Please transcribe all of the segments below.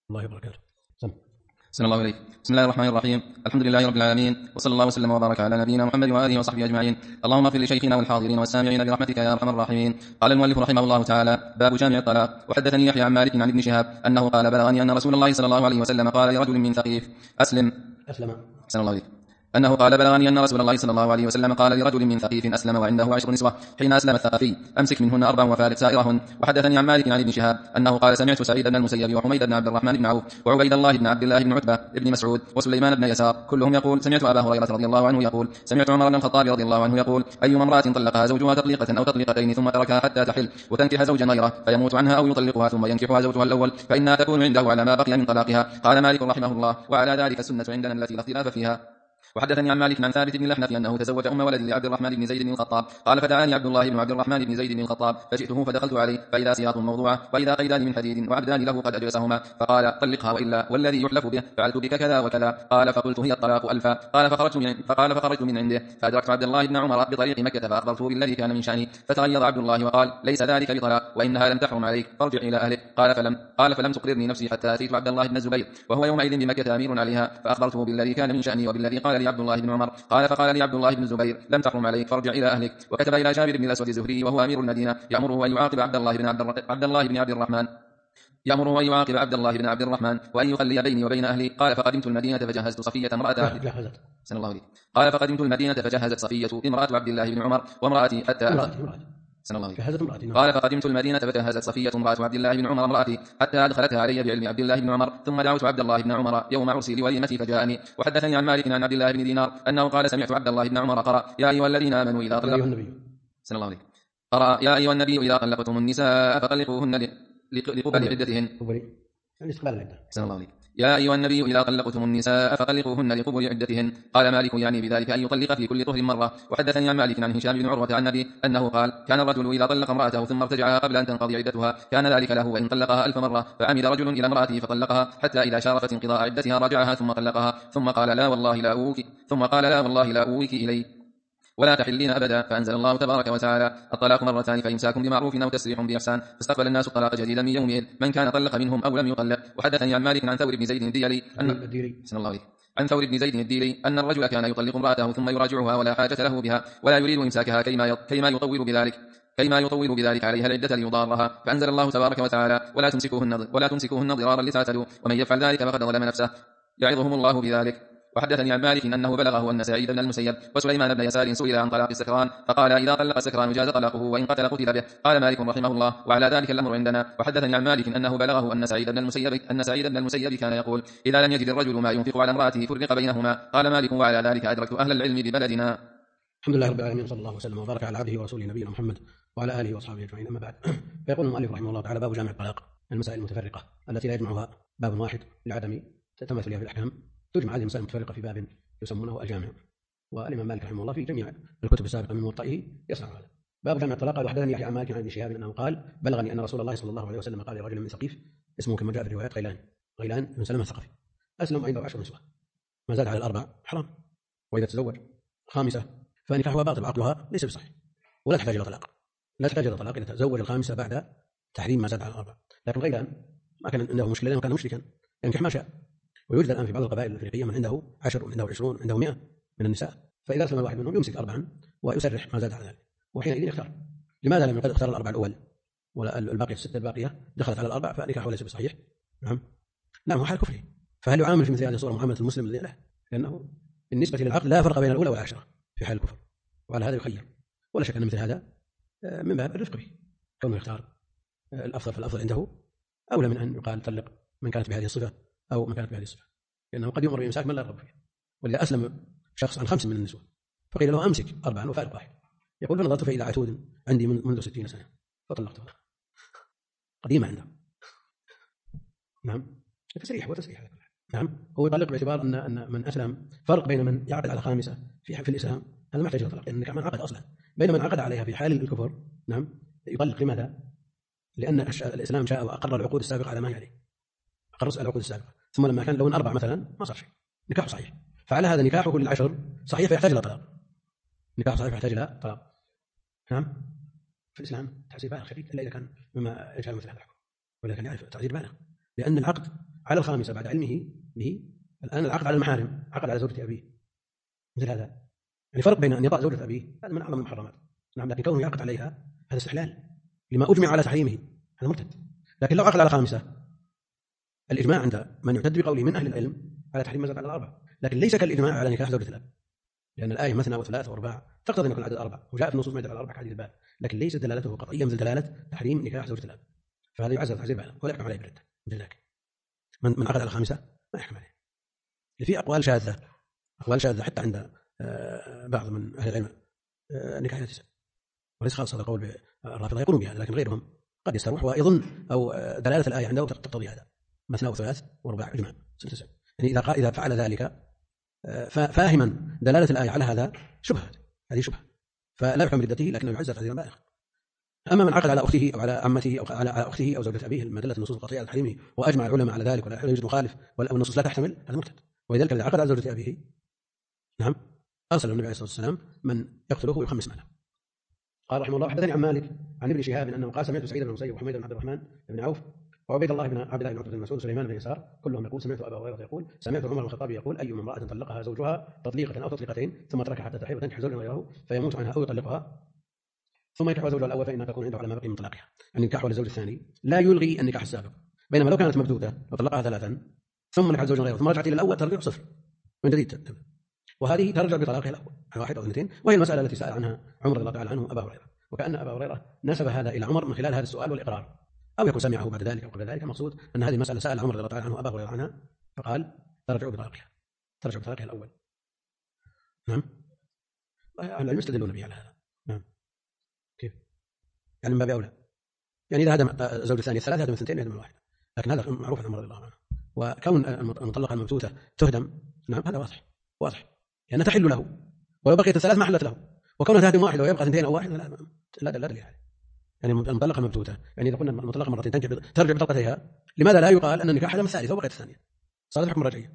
الله وبركاته. سن الله عليك. بسم الله الرحمن الرحيم. الحمد لله رب العالمين، وصلى الله وسلم وبارك على نبينا محمد وآله وصحبه أجمعين. اللهم اغفر لشيخنا والحاضرين والسامعين برحمتك يا أرحم الراحمين. قال المؤلف رحمه الله تعالى: باب جامع الطلاق. وحدثني يحيى عن مالك عن ابن شهاب أنه قال: بلغني أن رسول الله صلى الله عليه وسلم قال لرجل من ثقيف أسلم. سن الله عليك. أنه قال: بلغني أن رسول الله صلى الله عليه وسلم قال لرجل من ثقيف أسلم وعنده 10 نسوة حين أسلم الثقفي: أمسك منهن 4 وفارق سائرهن. وحدثني عن مالك عن ابن شهاب أنه قال: سمعت سعيد بن المسيب وحميد بن عبد الرحمن بن عوف وعبيد الله بن عبد الله بن عتبة بن مسعود وسليمان بن يسار كلهم يقول: سمعت أبا هريرة رضي الله عنه يقول: سمعت عمر بن الخطاب رضي الله عنه يقول: أيما امرأة طلقها زوجها تطليقة أو تطليقتين ثم تركها حتى تحل وتنكح زوجا غيره فيموت عنها أو يطلقها ثم ينكحها زوجها الأول فإنها تكون عنده على ما بقي من طلاقها. قال مالك رحمه الله: وعلى ذلك السنة عندنا التي لا اختلاف فيها. وحدثني عن مالك عن ثابت بن الأحنف أنه تزوج أم ولد لعبد الرحمن بن زيد بن الخطاب قال: فدعاني عبد الله بن عبد الرحمن بن زيد بن الخطاب فجئته فدخلت عليه فإذا سياط موضوعة وإذا قيدان من حديد وعبدان له قد أجلسهما فقال: طلقها وإلا والذي يحلف به فعلت بك كذا وكذا. قال: فقلت: هي الطلاق 1000. قال: فخرجت من عنده فأدركت عبد الله بن عمر بطريق مكة فأخبرته بالذي كان من شأني فتغيظ عبد الله وقال: ليس ذلك بطلاق وإنها لم تحرم عليك فارجع إلى أهلك. قال: فلم تقررني نفسي حتى أتيت عبد الله بن الزبير وهو يومئذ بمكة أمير عليها فأخبرته بالذي كان من شأني وبالذي قال لي عبد الله بن عمر. قال: فقال لي عبد الله بن الزبير: لم تحرم عليك فارجع إلى أهلك. وكتب إلى جابر بن الأسود الزهري وهو أمير المدينة يأمره أن يعاقب عبد الله بن عبد الرحمن وأن يخلي بيني وبين أهلي. قال: فقدمت المدينة فجهزت صفية امرأة سن الله عليه. قال: فقدمت المدينة فجهزت صفية امرأة عبد الله بن عمر وامرأتي حتى قال: فقدمت المدينة فجهزت صفية امرأة عبد الله بن عمر امرأتي حتى أدخلتها علي بعلم عبد الله بن عمر ثم دعوت عبد الله بن عمر يوم عرسي لوليمتي فجاءني. وحدثني عن مالك عن عبد الله بن دينار أنه قال: سمعت عبد الله بن عمر قرأ: يا أيها الذين آمنوا إذا طلقتم النساء فطلقوهن لقبل عدتهن. سن الله عليه. يا أيها النبي إذا طلقتم النساء فطلقوهن لقبل عدتهن. قال مالك: يعني بذلك أن يطلق في كل طهر مرة. وحدثني عن مالك عن هشام بن عروة عن أبيه أنه قال: كان الرجل إذا طلق امرأته ثم ارتجعها قبل أن تنقضي عدتها كان ذلك له وإن طلقها 1000 مرة. فعمد رجل إلى امرأته فطلقها حتى إذا شارفت انقضاء عدتها رجعها ثم طلقها ثم قال: لا والله لا أويك إلي ولا تحلين أبدا. فأنزل الله تبارك وتعالى: الطلاق مرتان فإمساك بمعروف أو تسريح بإحسان. فاستقبل الناس الطلاق جديدا من يومئذ من كان طلق منهم أو لم يطلق. وحدثني عن مالك عن ثور بن زيد الديلي أن الرجل كان يطلق امرأته ثم يراجعها ولا حاجة له بها ولا يريد إمساكها كيما يطول بذلك عليها العدة ليضارها. فأنزل الله تبارك وتعالى: ولا تمسكوهن ضرارا لتعتدوا ومن يفعل ذلك فقد ظلم نفسه يعظهم الله بذلك. وحدثني عن مالك أنه بلغه أن سعيد بن المسيب وسليمان بن يسار سئل عن طلاق السكران فقال: إذا طلق السكران جاز طلاقه وإن قتل به. قال مالك رحمه الله: وعلى ذلك الأمر عندنا. وحدثني عن مالك أنه بلغه أن سعيد بن المسيب كان يقول: إذا لم يجد الرجل ما ينفق على امرأته فرق بينهما. قال مالك: وعلى ذلك أدركت أهل العلم ببلدنا. الحمد لله رب العالمين، صلى الله وسلم وبارك على عبده ورسوله نبينا محمد وعلى آله وصحبه أجمعين. أما بعد، فيقول المؤلف رحمه الله تعالى: باب جامع الطلاق. المسائل المتفرقة التي لا يجمعها باب واحد لعدم تماثلها في الأحكام تجمع هذه المسائل المتفرقة في باب يسمونه الجامع. والإمام مالك رحمه الله في جميع الكتب السابقة من موطئه يصنع هذا. باب جامع الطلاق. وحدثني يحيى عن مالك عن ابن شهاب أنه قال: بلغني أن رسول الله صلى الله عليه وسلم قال لرجل من ثقيف اسمه كما جاء في الروايات غيلان بن سلمة الثقفي أسلم عنده 10 نسوة ما زاد على 4 حرام. وإذا تزوج 5 فنكاحها باطل وعقدها ليس بصحيح ولا تحتاج إلى طلاق إذا تزوج 5 بعد تحريم ما زاد على 4. لكن غيلان ما كان عنده مشكلة لأنه كان مشركا ينكح ما شاء. ويوجد الآن في بعض القبائل الأفريقية من عنده 10 عنده 20 عنده 100 من النساء، فإذا أسلم الواحد منهم يمسك 4 ويسرح ما زاد على ذلك. وحينئذ يختار. لماذا لم يقد اختار 4 الأول ولا الباقية 6 الباقية دخلت على 4 فنكاحه ليس بصحيح؟ نعم هو حال كفره. فهل يعامل في مثل هذه الصورة معاملة المسلم الذي له؟ لأنه بالنسبة للعقل لا فرق بين الأولى والعاشرة في حال الكفر، وعلى هذا يخير. ولا شك أن مثل هذا من باب الرفق به، كونه يختار الأفضل، فالأفضل عنده أولى من أن يقال طلق من كانت بهذه الصفة أو من كانت بهذه الصفة، لأنه قد يؤمر بإمساك من لا يرغب فيه. ولذا أسلم شخص عن 5 من النسوة فقيل له أمسك 4 وفارق 1. يقول: فنظرت فإذا عتود عندي منذ 60 سنة فطلقته. قديمة عنده. نعم تسريح وتسريح. نعم هو يطلق باعتبار أن من أسلم فرق بين من يعقد على 5 في الإسلام هذا ما يحتاج إلى طلاق، لأن من عقد أصلا، بين من عقد عليها في حال الكفر نعم يطلق. لماذا؟ لأن الإسلام جاء وأقر العقود السابقة على ما عليه، أقر العقود السابقة، ثم لما كان لون 4 مثلا ما صار شيء، نكاح صحيح. فعلى هذا نكاحه كل 10 صحيح فيحتاج إلى طلاق. نكاح صحيح فيحتاج إلى طلاق. نعم في الإسلام تحسين بالغ شديد إلا إذا كان مما يجعل مثل هذا الحكم، ولا كان يعرف تعزير بالغ، لأن العقد على الخامسة بعد علمه به الآن العقد على المحارم، عقد على زوجة أبيه، مثل هذا. يعني فرق بين أن يطأ زوجة أبيه هذا من أعظم المحرمات، نعم، لكن كونه يعقد عليها هذا استحلال لما أجمع على تحريمه، هذا مرتد. لكن لو عقد على خامسة، الإجماع عند من يعتد بقوله من أهل العلم على تحريم ما زاد على الأربعة، لكن ليس كالإجماع على نكاح زوجة الأب، لأن الآية مثنى وثلاث وأرباع تقتضي أن يكون العدد أربعة، وجاء في النصوص ما يدل على الأربعة كحديث الباب، لكن ليست دلالته قطعية مثل دلالة تحريم نكاح زوجة الأب، فهذا يعزز تعزير بالغ ولا يحكم عليه بالردة مثل ذاك. من عقد على الخامسة ما يحكم عليه. في أقوال شاذة حتى عند بعض من أهل العلم نكاح لا تسع، وليس خاص هذا القول بالرافضة يقولون بهذا، لكن غيرهم قد يستروح ويظن أو دلالة الآية عنده تقتضي هذا، مثنى وثلاث ورباع إجماع تسع. يعني إذا فعل ذلك فاهما دلالة الآية على هذا شبهة، هذه شبهة، فلا يحكم بردته لكنه يعزز تعزيرا بالغا. أما من عقد على أخته أو على عمته أو على أخته أو زوجة أبيه ما دلت النصوص القطعية على تحريمه وأجمع العلماء على ذلك ولا يوجد مخالف والنصوص لا تحتمل، هذا مرتد. ولذلك الذي عقد على زوجة أبيه نعم أرسل النبي عليه الصلاة والسلام من يقتله ويخمس ماله. قال رحمه الله حدثني عن مالك عن ابن شهاب أنه قال سمعت سعيد بن المسيب وحميد بن عبد الرحمن بن عوف وعبيد الله بن عبد الله بن مسعود وسليمان بن يسار كلهم يقول سمعت أبا هريرة يقول سمعت عمر بن الخطاب يقول أيما امرأة طلقها زوجها تطليقة أو تطليقتين ثم تركها حتى تحيض وتنكح زوجا غيره فيموت عنها أو يطلقها ثم ينكح زوجها الأول فإنها تكون عنده على ما بقي من طلاقها، يعني النكاح للزوج الثاني لا يلغي النكاح السابق، بينما لو كانت مبدودة وطلقها ثلاثا ثم نكحت زوجا غيره ثم رجعت إلى الأول ترجع صفر من جديد، وهذه ترجع بطلاقها الأول واحد أو اثنتين، وهي المسألة التي سأل عنها عمر رضي الله تعالى عنه أبا هريرة، وكأن أبا هريرة نسب هذا إلى عمر من خلال هذا السؤال والإقرار، أو يكون سمعه بعد ذلك أو قبل ذلك. المقصود أن هذه المسألة سأل عمر رضي الله تعالى عنه أبا هريرة عنها فقال ترجع بطلاقها الأول. نعم، أهل العلم يستدلون به على هذا. نعم، كيف؟ يعني من باب أولى، يعني إذا هدم زوج الثاني الثلاثة هدم الثنتين يهدم الواحد، لكن هذا معروف عن عمر رضي الله عنه. وكون المطلقة الممسوسة تهدم نعم هذا واضح لأنها تحل له، ولو بقيت الثلاث ما حلت له، وكونها تهدم واحد ويبقى اثنتين أو واحد لا دليل عليه. يعني المطلقة الممسوسة، يعني إذا قلنا المطلقة مرتين ترجع بطلقتها، لماذا لا يقال أن النكاح هدم الثالثة وبقيت الثانية؟ صارت الحكم رجعية،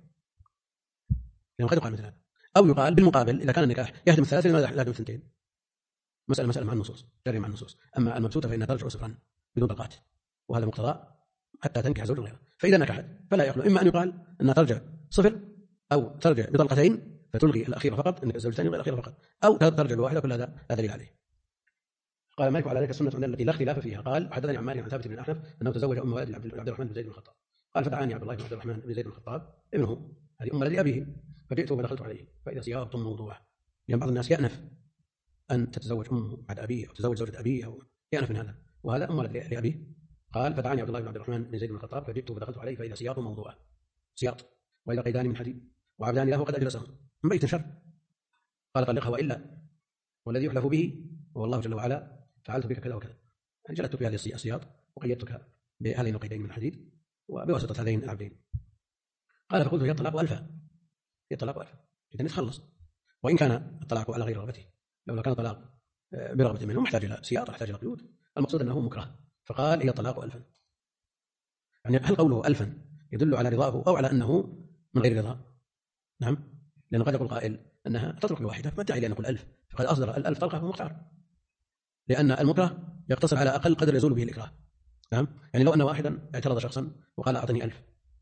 يعني قد يقال مثل هذا. أو يقال بالمقابل إذا كان النكاح يهدم الثلاثة لماذا لا يهدم الثنتين؟ مسألة مع النصوص، جارية مع النصوص. أما الممسوسة فإنها ترجع صفرا بدون طلقات، وهذا مقتضى حتى تنكح زوجا غيره، فإذا نكحت فلا يخلو إما أن يقال أنها ترجع صفر أو ترجع بطلقتين فتلغي الأخيرة فقط أنك الزوج الثاني الأخيرة فقط، أو ترجع بواحدة، كل هذا لا دليل عليه. قال مالك على ذلك السنة التي لا اختلاف فيها. قال حدثني عن مالك عن ثابت بن الأحنف أنه تزوج أم ولد عبد الرحمن بن زيد بن الخطاب. قال فدعاني عبد الله بن عبد الرحمن بن زيد بن الخطاب ابنه، هذه أم ولد أبيه، فجئته فدخلت عليه فإذا سيارة موضوعة، لأن بعض الناس يأنف أن تتزوج أمه بعد أبيه أو تتزوج زوجة أبيه أو يأنف من هذا، وهذا أم ولد لأبيه. قال فدعاني عبد الله بن عبد الرحمن بن زيد بن الخطاب فجئته فدخلت عليه فإذا سياط موضوعة، سياط وإذا قيدان من حديد وعبدان له قد أجلسهم من بيت شر. قال طلقها وإلا والذي يحلف به هو الله جل وعلا فعلت بك كذا وكذا، يعني جلدتك بهذه السياط وقيدتك بهذين القيدين من الحديد وبواسطة هذين العبدين. قال فقلت هي الطلاق ألفا، هي الطلاق ألفا، إذا نتخلص، وإن كان الطلاق على غير رغبته، لو كان الطلاق برغبة منه محتاج إلى سياط محتاج إلى قيود، المقصود أنه مكره، فقال هي الطلاق ألفا. يعني هل قوله ألفا يدل على رضاه أو على أنه من غير رضا؟ نعم، لأنه قد يقول قائل أنها تترك الواحدة، فما الداعي لأن نقول ألف، فقد أصدر الألف طلقة هو مختار، لأن المكره يقتصر على أقل قدر يزول به الإكراه. نعم، يعني لو أن واحدا اعترض شخصا وقال أعطني 1000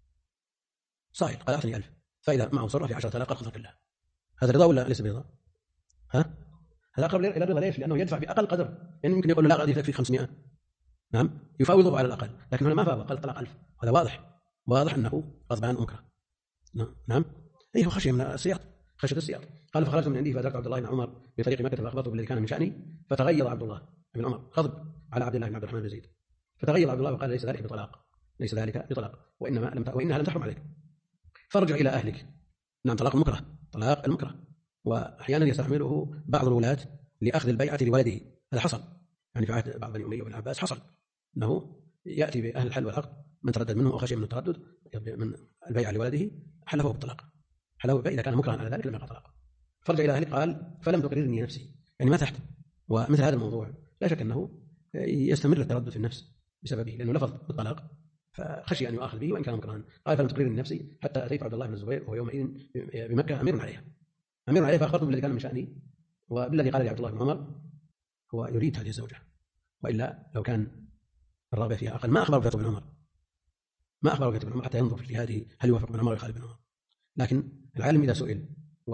صاحب قال أعطني 1000، فإذا معه صرف في 10,000 قد خذ كلها، هذا رضا ولا ليس برضا؟ ها؟ هذا أقرب إلى الرضا. ليش؟ لأنه يدفع بأقل قدر، يعني يمكن يقول لا قد يكفي 500، نعم، يفاوضه على الأقل، لكن هنا ما فاوض، قال طلاق 1000، هذا واضح أنه غضبان مكره. نعم، أيه خشية من السياط، خشية السياط. قال فخرجت من عندي فأدركت عبد الله بن عمر في طريق مكة فأخبرته بالذي كان من شأني، فتغير عبد الله بن عمر غضب على عبد الله بن عبد الرحمن بن زيد، فتغير عبد الله وقال ليس ذلك بطلاق، ليس ذلك بطلاق، وإنها لم تحرم عليك، فارجع إلى أهلك. نعم، طلاق المكره، طلاق المكره، وأحيانا يستعمله بعض الولاة لأخذ البيعة لولده، هذا حصل يعني في عهد بعض بني أمية وابن عباس، حصل أنه يأتي بأهل الحل والعقد من تردد منه أو خشي من التردد من البيعة لولده حلفه بالطلاق، حلفه إذا كان مكرها على ذلك لم يقع طلاق. فرجع إلى أهلك قال فلم تقررني نفسي، يعني ما تحت. ومثل هذا الموضوع لا شك أنه يستمر التردد في النفس بسببه، لأنه لفظ بالطلاق فخشي أن يؤاخذ به وإن كان مكرها. قال فلم تقررني نفسي حتى أتيت عبد الله بن الزبير وهو يومئذ بمكة أمير عليها فأخبرته بالذي كان من شأني وبالذي قال لي عبد الله بن عمر هو يريد هذه الزوجة، وإلا لو كان الرغبة فيها أقل ما أخبر بن عمر، ما أخبره بكتب ابن عمر حتى ينظر في اجتهاده هل يوافق ابن عمر ويخالف ابن عمر. لكن العالم إذا سئل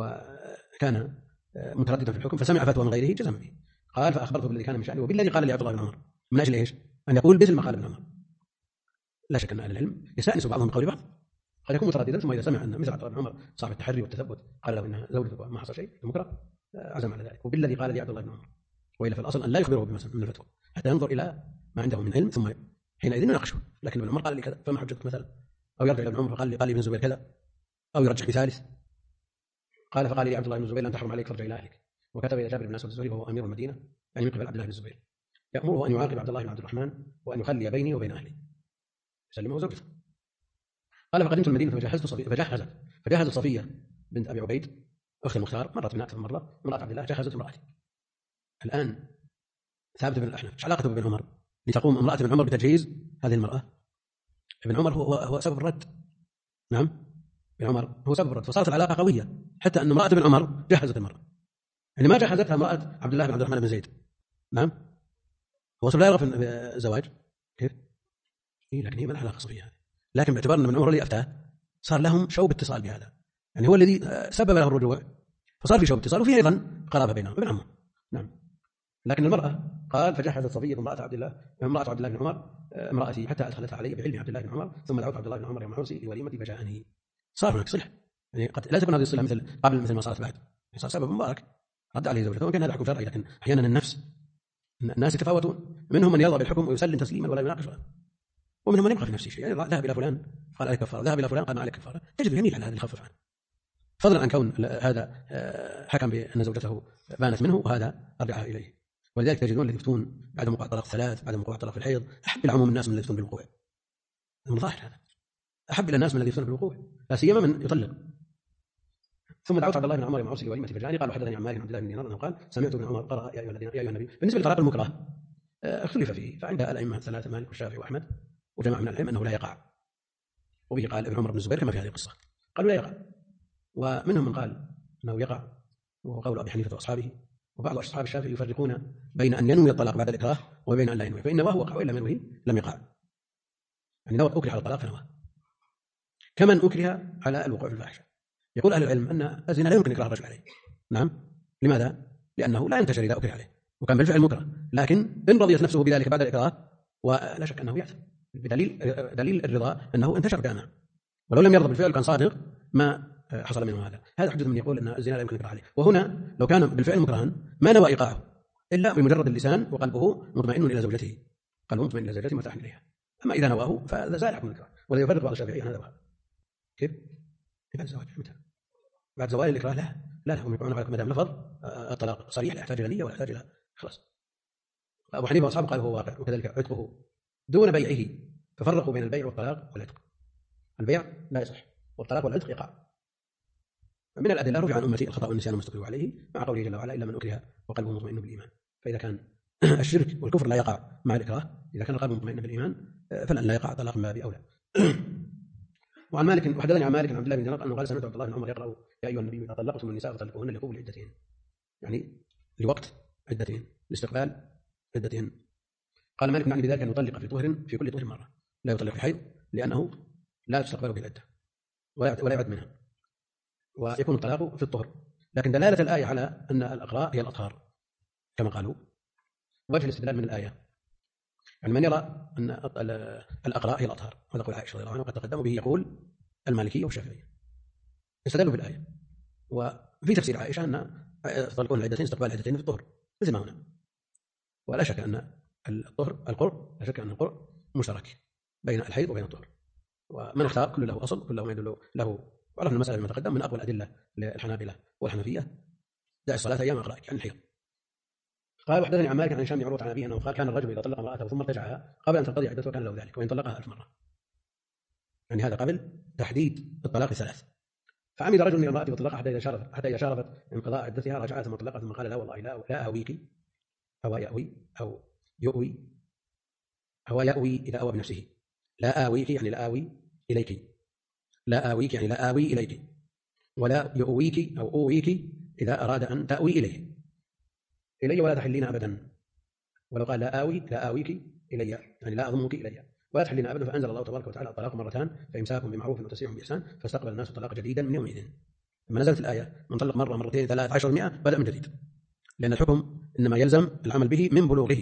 وكان مترددا في الحكم فسمع فتوى من غيره جزم به. قال فأخبرته بالذي كان من شأنه وبالذي قال لي عبد الله بن عمر، من أجل إيش؟ أن يقول مثل ما قال ابن عمر. لا شك أن أهل العلم يستأنس بعضهم بقول بعض، قد يكون مترددا ثم إذا سمع أن مثل عبد الله بن عمر صاحب التحري والتثبت قال له إنها زوجته ما حصل شيء مكره عزم على ذلك وبالذي قال لي عبد الله بن عمر. وإلا في الأصل أن لا يخبره بما من الفتوى حتى ينظر إلى ما عنده من علم ثم حينئذ يناقشه. لكن ابن عمر قال لي كذا فما حجتك مثلا؟ أو يرجع إلى ابن عمر فقال لي ابن الزبير كذا، أو يرجح بثالث قال فقال لي عبد الله بن الزبير لن تحرم عليك فرجع إلى أهلك. وكتب إلى جابر بن أسود الزهري وهو أمير المدينة يعني من قبل عبد الله بن الزبير يأمره أن يعاقب عبد الله بن عبد الرحمن وأن يخلي بيني وبين أهلي يسلمه زوجته. قال فقدمت المدينة فجهزت صفية بنت أبي عبيد أخت المختار، مرت بنا أكثر من مرة، امرأة عبد الله جهزت امرأتي. الآن ثابت بن الأحنف ايش علاقته بابن عمر لتقوم امرأة ابن عمر بتجهيز هذه المرأة؟ ابن عمر هو سبب الرد. نعم ابن عمر هو سبب الرد، فصارت العلاقة قوية حتى أن امرأة ابن عمر جهزت المرأة اللي ما جهزتها امرأة عبد الله بن عبد الرحمن بن زيد. نعم هو لا يرغب في الزواج كيف؟ لكن هي ما لها علاقة صفية هذه، لكن باعتبار أن ابن عمر الذي أفتاه صار لهم شوب اتصال بهذا، يعني هو الذي سبب له الرجوع فصار في شوب اتصال وفي أيضا قرابة بينهم ابن عمه. نعم لكن المرأة قال فجهزت صفية امرأة عبد الله بن عمر امرأتي حتى أدخلتها علي بعلم عبد الله بن عمر ثم دعوت عبد الله بن عمر يوم عرسي لوليمتي فجاءني. صار هناك صلح، يعني قد لا تكون هذه الصلة مثل ما صارت بعد، صار سبب مبارك رد عليه زوجته وكان هذا حكم شرعي. لكن أحيانا الناس يتفاوتون، منهم من يرضى بالحكم ويسلم تسليما ولا يناقش، ومنهم من يبقى في نفسه شيء، يعني ذهب إلى فلان قال عليك كفارة، ذهب إلى فلان قال ما عليك كفارة، تجد يميل على هذا يخفف عنه، فضلا عن كون هذا حكم بأن زوجته بانت منه وهذا رجعها إليه. ولذلك تجدون الذين يفتون بعد وقوع الطلاق الثلاث بعد وقوع الطلاق في الحيض أحب إلى عموم الناس من الذين يفتون بالوقوع، من ظاهر هذا أحب إلى الناس من الذين يفتون بالوقوع لا سيما من يطلق. ثم دعوت عبد الله بن عمر يوم عرسي لوليمتي فجاءني قال وحدثني عن مالك بن عبد الله بن دينار انه قال سمعت ابن عمر قرأ يا ايها النبي. بالنسبه للطلاق المكره اختلف فيه، فعند الائمه الثلاثه مالك والشافعي واحمد وجماعه من العلم انه لا يقع، وبه قال ابن عمر بن الزبير كما في هذه القصه قالوا لا يقع، ومنهم من قال انه يقع وهو قول ابي حنيفه واصحابه، وبعض اصحاب الشافعي يفرقون بين ان ينوي الطلاق بعد الاكراه وبين ان لا ينوي، فان وقع وان لم ينوي لم يقع، يعني نوى اكره على الطلاق فنوى كمن اكره على الوقوع في الفاحشه. يقول اهل العلم ان الزنا لا يمكن اكراه الرجل عليه. نعم لماذا؟ لانه لا ينتشر اذا اكره عليه وكان بالفعل مكره، لكن ان رضيت نفسه بذلك بعد الاكراه ولا شك انه يأثم بدليل الرضا انه انتشر جامع، ولو لم يرضى بالفعل كان صادق ما حصل منه هذا حجة من يقول ان الزنا لا يمكن اكراه عليه. وهنا لو كان بالفعل مكرها ما نوى ايقاعه الا بمجرد اللسان وقلبه مطمئن الى زوجته، قلبه مطمئن الى زوجته مرتاح اليها، اما اذا نواه فهذا زال حكم الإكراه. ولا يفرق بعض الشافعية هذا وهذا. كيف؟ بعد الزواج متى؟ بعد زوال الإكراه لا هم يقولون على مدام لفظ الطلاق صريح لا يحتاج إلى نية ولا يحتاج إلى خلاص. أبو حنيفة وأصحابه قالوا هو واقع، وكذلك عتقه دون بيعه، ففرقوا بين البيع والطلاق والعتق. البيع لا يصح والطلاق والعتق يقع. من الأدلة رفع عن أمتي الخطأ والنسيان وما استكرهوا عليه مع قوله جل وعلا إلا من أكره وقلبه مطمئن بالإيمان. فإذا كان الشرك والكفر لا يقع مع الإكراه، إذا كان القلب مطمئن بالإيمان فلن لا يقع طلاق من باب أولى. وعن مالك وحدثني عن مالك عن عبد الله بن دينار انه قال سمعت عبد الله بن عمر يقرأ يا ايها النبي اذا طلقتم النساء فطلقوهن لقبول عدتهن، يعني لوقت عدتهن لاستقبال عدتهن. قال مالك يعني بذلك ان يطلق في طهر في كل طهر مره، لا يطلق في حيض لانه لا تستقبل به العده ولا يعد منها، ويكون الطلاق في الطهر. لكن دلاله الايه على ان الاقراء هي الاطهار كما قالوا، وجه الاستدلال من الايه يعني من يرى ان الاقراء هي الاطهار، هذا قول عائشه رضي الله عنها وقد تقدم به يقول المالكيه والشافعيه، استدلوا بالايه. وفي تفسير عائشه ان يطلقون العدتين استقبال العدتين في الطهر مثل ما هنا، ولا شك ان الطهر لا شك ان القرء مشترك بين الحيض وبين الطهر، ومن اختار كل له اصل كل له ما يدل له. وعرفنا المساله بما تقدم من اقوى الادله للحنابله والحنفيه دع الصلاه ايام اقرائك عن الحيض. قال وحدثني عن مالك عن هشام بن عروه عن ابيه انه قال كان الرجل اذا طلق امراته ثم ارتجعها قبل ان تنقضي عدتها كان له ذلك وان طلقها 1000 مره، يعني هذا قبل تحديد الطلاق 3. فعمد رجل من امراته وطلقها حتى اذا شارفت انقضاء عدتها رجعها ثم طلقها ثم قال لا والله لا اويك او ياوي او يؤوي او ياوي اذا اوى بنفسه، لا آويك يعني لا آوي إليك، لا آويك يعني لا آوي إليك، ولا يؤويك أو أويك إذا أراد أن تأوي إلي ولا تحلين أبدا. ولو قال لا آويك إلي يعني لا أضمك إلي، ولا تحلين أبدا. فأنزل الله تبارك وتعالى الطلاق مرتان فإمساك بمعروف وتسريح بإحسان، فاستقبل الناس الطلاق جديدا من يومئذ. لما نزلت الآية من طلق مرة مرتين 3 10 100 بدأ من جديد، لأن الحكم إنما يلزم العمل به من بلوغه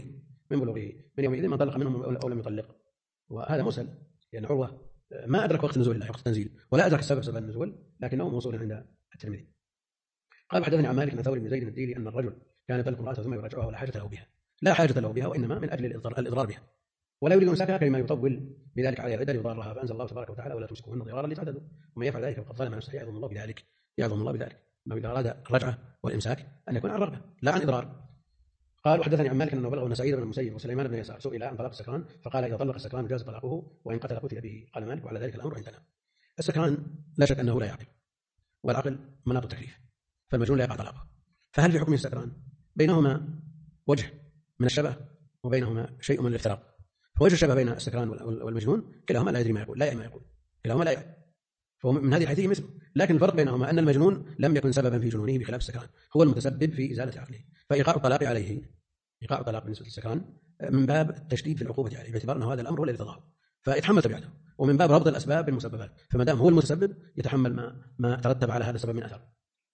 من يومئذ من طلق منهم أو لم يطلق. وهذا مسل، لأن عروة ما أدرك وقت نزول الله، وقت التنزيل، ولا أدرك سبب النزول، لكنه موصول عند الترمذي. قال حدثني عن مالك بن ثور بن زيد الديلي أن الرجل كان يطلق امرأته ثم يرجعها ولا حاجة له بها، لا حاجة له بها، وإنما من أجل الإضرار بها، ولا يريد إمساكها كما يطول بذلك على العدة ليضارها. فأنزل الله تبارك وتعالى ولا تمسكوهن ضرارا لتعتدوا ومن يفعل ذلك فقد ظلم نفسه. يعظم الله بذلك أنه إذا أراد الرجعة والإمساك أن يكون عن رغبة لا عن إضرار. قال وحدثني عن مالك أنه بلغه أن سعيد بن المسيب وسليمان بن يسار سئل عن طلاق السكران فقال إذا طلق السكران جاز طلاقه وإن قتل قتل به. قال مالك وعلى ذلك الأمر عندنا. السكران لا شك أنه لا يعقل، والعقل مناط التكليف، فالمجنون لا يقع طلاقه. فهل في حكم السكران بينهما وجه من الشبه وبينهما شيء من الافتراق؟ فوجه الشبه بين السكران والمجنون كلاهما لا يدري ما يقول، لا يعلم ما يقول، كلاهما لا يعلم، فهو من هذه الحيثية مثله. لكن الفرق بينهما أن المجنون لم يكن سببا في جنونه بخلاف السكران، هو المتسبب في إزالة عقله. فإيقاع الطلاق عليه، إيقاع الطلاق بالنسبة للسكران من باب التشديد في العقوبة عليه، باعتبار أن هذا الأمر هو الذي تضاعف فيتحمل تبعته، ومن باب ربط الأسباب بالمسببات، فما دام هو المتسبب يتحمل ما ترتب على هذا السبب من أثر.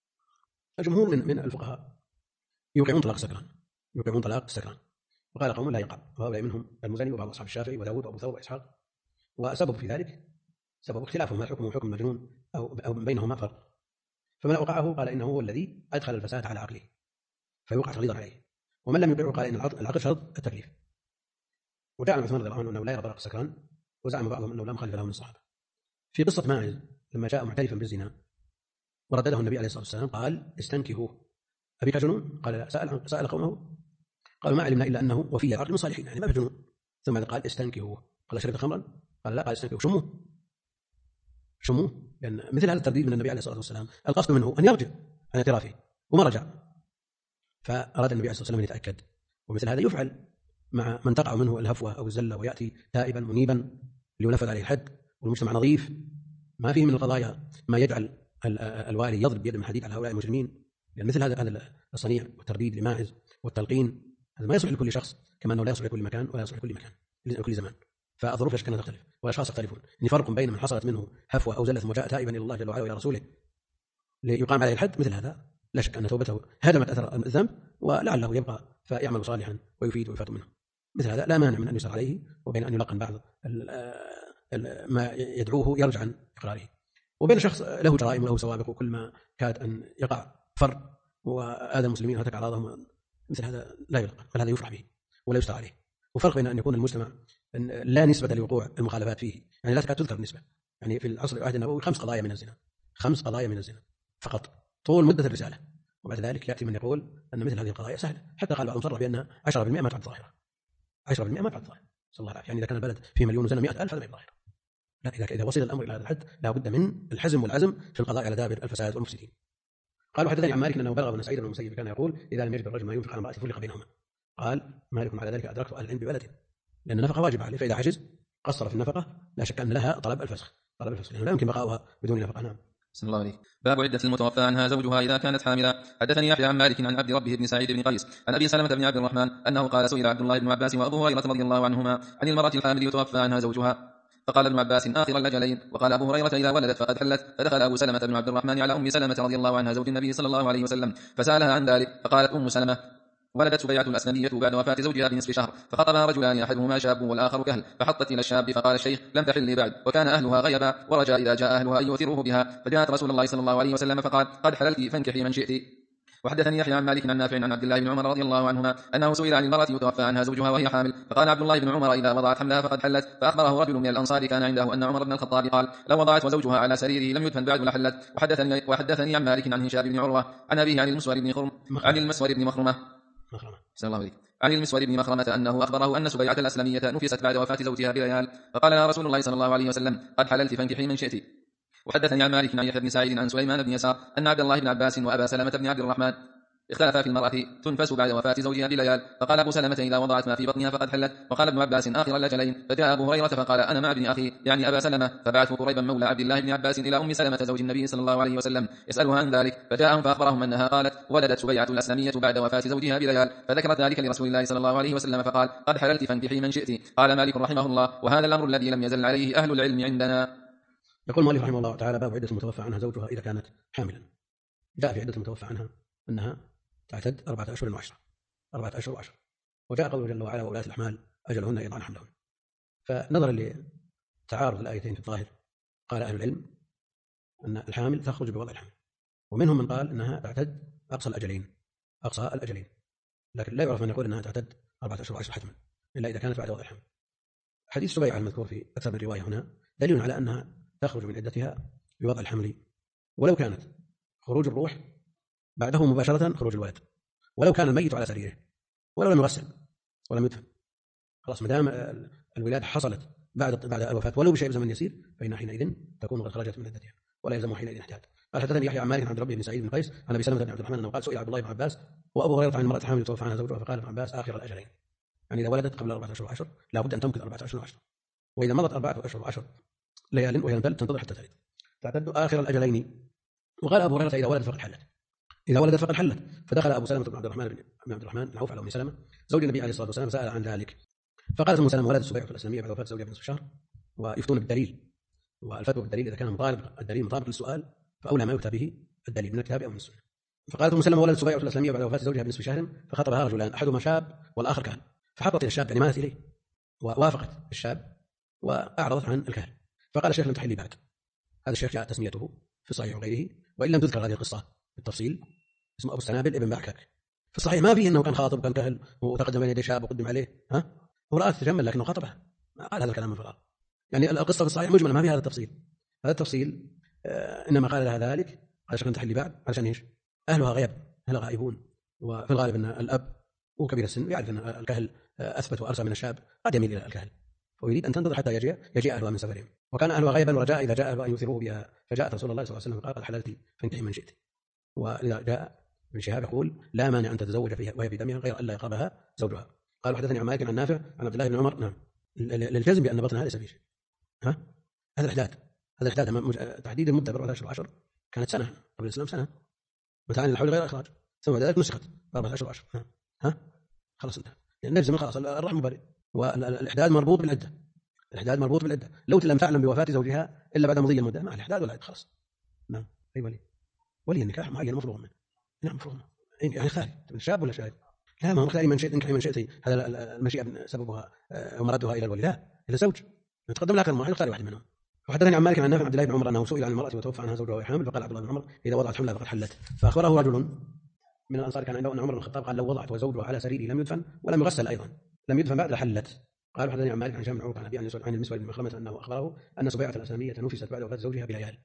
الجمهور من الفقهاء يوقعون طلاق السكران، وقال قوم لا يقع، وهؤلاء منهم المزني وبعض أصحاب الشافعي وداود وأبو ثور وإسحاق. وسبب في ذلك سبب اختلافهم هل حكمه حكم المجنون أو بينهما فرق. فمن أوقعه قال إنه هو الذي أدخل الفساد على عقله فيوقع تغليظا عليه، ومن لم يوقعه قال إن العقل شرط التكليف. وجاء عن عثمان رضي الله عنه أنه لا يرى طلاق السكران، وزعم بعضهم أنه لا مخالف له من الصحابة. في قصة ماعز لما جاء معترفا بالزنا وردده النبي عليه الصلاة والسلام قال استنكهوه أبيك جنون؟ قال لا. سأل قومه قالوا ما علمنا إلا أنه وفي العقل من صالحين، يعني ما بجنون. ثم قال استنكهوه، قال شرب خمرا؟ قال لا. قال استنكهوه شموه، لأن مثل هذا الترديد من النبي عليه الصلاة والسلام القصد منه أن يرجع عن اعترافه وما رجع، فأراد النبي عليه الصلاة والسلام أن يتأكد. ومثل هذا يفعل مع من تقع منه الهفوة أو الزلة ويأتي تائبا منيبا لينفذ عليه الحد والمجتمع نظيف، ما فيه من القضايا ما يجعل الوالي يضرب بيد من حديد على هؤلاء المجرمين. لأن مثل هذا الصنيع والترديد لماعز والتلقين هذا ما يصلح لكل شخص، كما أنه لا يصلح لكل مكان ولا يصلح لكل زمان. فالظروف لا شك أنها تختلف والأشخاص يختلفون. إن فرق بين من حصلت منه هفوة أو زلة ثم جاء تائبا إلى الله جل وعلا وإلى رسوله ليقام عليه الحد، مثل هذا لا شك أن توبته هدمت أثر الذنب ولعله يبقى فيعمل صالحا ويفيد ويفات منه. مثل هذا لا مانع من أن يسر عليه وبين أن يلقن بعض ما يدعوه يرجع عن إقراره، وبين شخص له جرائم وله سوابق وكل ما كاد أن يقع فرق وآذى المسلمين وهتك أعراضهم، مثل هذا لا يلقن، بل هذا يفرح به ولا يستر عليه. وفرق بين أن يكون المجتمع لا نسبة لوقوع المخالفات فيه، يعني لا تكاد تذكر النسبة. يعني في العصر العهد النبوي 5 قضايا من الزنا فقط طول مدة الرسالة، وبعد ذلك يأتي من يقول أن مثل هذه القضايا سهلة، حتى قال بعضهم صرح بأنها 10% ما تعد ظاهرة، 10% ما تعد ظاهرة، صلى الله عليه. يعني إذا كان البلد فيه 1,000,000 زنا 100,000 هذا ما ظاهرة. لا، إذا وصل الأمر إلى هذا الحد لا بد من الحزم والعزم في القضاء على دابر الفساد والمفسدين. قال وحدثني عن مالك أنه بلغ أن سعيد بن المسيب كان يقول إذا لم يجد الرجل ما ينفق على امرأته فرق بينهما. قال مالك على ذلك أدركت أهل العلم ببلده، لأن النفقة واجبة عليه، فإذا عجز قصر في النفقة لا شك أن لها طلب الفسخ، لأنه لا يمكن بقاؤها بدون نفقة. نعم. بسم الله عليك. باب عدة المتوفى عنها زوجها إذا كانت حاملا. حدثني يحيى عن مالك عن عبد ربه بن سعيد بن قيس عن أبي سلمة بن عبد الرحمن أنه قال سئل عبد الله بن عباس وأبو هريرة رضي الله عنهما عن المرأة الحامل يتوفى عنها زوجها، فقال ابن عباس آخر الأجلين، وقال أبو هريرة إذا ولدت فقد حلت. فدخل أبو سلمة بن عبد الرحمن على أم سلمة رضي الله عنها زوج النبي صلى الله عليه وسلم فسألها عن ذلك، فقالت أم سلمة ولدت سبيعة الأسلمية بعد وفاة زوجها بنصف شهر، فخطبها رجلان أحدهما شاب والآخر كهل، فحطت إلى الشاب فقال الشيخ لم تحل بعد، وكان أهلها غيبا، ورجى إذا جاء أهلها أن يوثروه بها، فجاءت رسول الله صلى الله عليه وسلم فقال قد حللت فانكحي من شئت. وحدثني يحيى عن مالك عن نافع عن عبد الله بن عمر رضي الله عنهما أنه سئل عن المرأة يتوفى عنها زوجها وهي حامل، فقال عبد الله بن عمر إذا وضعت حملها فقد حلت. فأخبره رجل من الأنصار كان عنده أن عمر بن الخطاب قال لو وضعت وزوجها على سريره لم يدفن بعد لحلت. وحدثني عن مالك عن هشام بن عروة عن أبيه عن المسور بن مخرمة عن المسور بن مخرمة أنه أخبره أن سبيعة الأسلمية نفست بعد وفاة زوجها بليال، فقال لها رسول الله صلى الله عليه وسلم قد حللت فانكحي من شئت. وحدثني عن مالك عن يحيى بن سعيد عن سليمان بن يسار أن عبد الله بن عباس وأبا سلمة بن عبد الرحمن اختلف في المرأة تنفس بعد وفاة زوجها بليال، فقال أبو سلمة إذا وضعت ما في بطنها فقد حلت. وقال ابن عباس آخر الأجلين. فجاء أبو هريرة فقال أنا مع ابن أخي يعني أبا سلمة، فبعث قريبا مولى عبد الله بن عباس إلى أم سلمة زوج النبي صلى الله عليه وسلم يسألها عن ذلك، فجاءهم فأخبرهم أنها قالت ولدت سبيعة الأسلمية بعد وفاة زوجها بليال، فذكرت ذلك لرسول الله صلى الله عليه وسلم فقال قد حللت فانكحي من شئت. قال مالك رحمه الله وهذا الأمر الذي لم يزل عليه أهل العلم عندنا. يقول المؤلف رحمه الله تعالى باب عدة المتوفى عنها زوجها إذا كانت حاملا. جاء في عدة المتوفى عنها أنها تعتد 4 أشهر و10، 4 أشهر و10. وجاء قوله جل وعلا وأولاة الأحمال أجلهن يضعن حملهن. فنظرا لتعارض الآيتين في الظاهر قال أهل العلم أن الحامل تخرج بوضع الحمل، ومنهم من قال أنها تعتد أقصى الأجلين، لكن لا يعرف من يقول أنها تعتد 4 أشهر و10 حتما إلا إذا كانت بعد وضع الحمل. حديث سبيعة المذكور في أكثر من رواية هنا دليل على أنها تخرج من عدتها بوضع الحمل، ولو كانت خروج الروح بعده مباشرة خروج الولد، ولو كان الميت على سريره، ولو لم يغسل ولم يدفن، خلاص ما دام الولادة حصلت بعد الوفاة ولو بشيء زمن يسير فإنها حينئذ تكون قد خرجت من عدتها ولا يلزم حينئذ احتياط. قال حدثني يحيى عن مالك عن عبد ربه بن سعيد بن قيس عن ابي سلمة بن عبد الرحمن انه قال سئل عبد الله بن عباس وابو هريرة عن المرأة حامل يتوفى عنها زوجها فقال ابن عباس آخر الأجلين، يعني إذا ولدت قبل 4 أشهر و10 لا بد أن تمكث 4 أشهر و10، وإذا مضت 4 أشهر و10 ليال وهي لم تلد تنتظر حتى تلد، تعتد آخر الأجلين. وقال أبو هريرة إذا ولدت فقد حلت. فدخل أبو سلمة بن عبد الرحمن بن عوف على أم سلمة زوج النبي عليه الصلاة والسلام فسأل عن ذلك، فقالت أم سلمة ولدت سبيعة الأسلمية بعد وفاة زوجها بنصف شهر، ويفتون بالدليل، والفتوى بالدليل إذا كان الدليل مطابق للسؤال فأولى ما يفتى به الدليل من الكتاب أو من السنة. فقالت أم سلمة ولدت سبيعة الأسلمية بعد وفاة زوجها بنصف شهر، فخطبها رجلان أحدهما شاب والآخر كهل، فحطت إلى الشاب يعني مالت إليه ووافقت الشاب وأعرضت عن الكهل. فقال الشيخ لم تحلي بعد. هذا الشيخ جاء تسميته في الصحيح وغيره، وإن لم تذكر هذه القصة بالتفصيل اسمه أبو السنابل ابن بعكك. في الصحيح ما فيه أنه كان خاطب وكان كهل وتقدم بين يدي شاب وقدم عليه امرأة تتجمل لكنه خاطبها، ما قال هذا الكلام من فراغ، يعني القصة في الصحيح مجملة ما فيها هذا التفصيل. هذا التفصيل إنما قال لها ذلك قال الشيخ لم تحلي بعد علشان إيش؟ أهلها غائبون، وفي الغالب أن الأب وكبير السن يعرف أن الكهل أثبت وأرسى من الشاب قد يميل إلى الكهل، ويريد أن تنتظر حتى يجيء أهلها من سفرهم، وكان أهلها غيبا ورجاء إذا جاء أهلها أن يثروه بها، فجاءت رسول الله صلى الله عليه وسلم قال حللت فانكحي من شئت. وإذا جاء ابن شهاب يقول لا مانع أن تتزوج فيها وهي في دمها غير أن لا يقربها زوجها. قال حدثني عن مالك عن نافع عن عبد الله بن عمر نعم الجزم بأن بطنها ليس فيه شيء. هذا الإحداث تحديد المدة ب 4 أشهر و10 كانت سنة قبل الإسلام، سنة متى الحول غير إخراج، ثم بعد ذلك نسخت 4 أشهر و10 خلاص انتهى، يعني نجزم خلاص الرحم بريء. والإحداث مربوط بالعدة، لو لم تعلم بوفاة زوجها إلا بعد مضي المدة مع الإحداث والعدة خلاص. نعم أي ولي النكاح معين مفروغ منه. نعم مفروغ منه يعني خالي شاب ولا شاهد؟ لا ما هو خالي من شئت انكحي من شئت، هذا المشيئة سببها ومردها إلى الولي، لا إلى زوج يتقدم لك واحد وخالي واحد منهم. وحدثني عن مالك عن نافع عبد الله بن عمر أنه سئل عن المرأة وتوفى عنها زوجها وهي حامل، فقال عبد الله بن عمر إذا وضعت حملها فقد حلت. فأخبره رجل من الأنصار كان عنده أن عمر بن الخطاب قال لو وضعت وزوجها على سريره لم يدفن ولم يغسل أيضا لم يدفن بعد لحلت. قال حدثني عن مالك عن هشام بن عروة عن أبي عن المسور بن مخرمة أنه أخبره أن سبيعة الأسلمية نفست بعد وفاة زوجها بليال،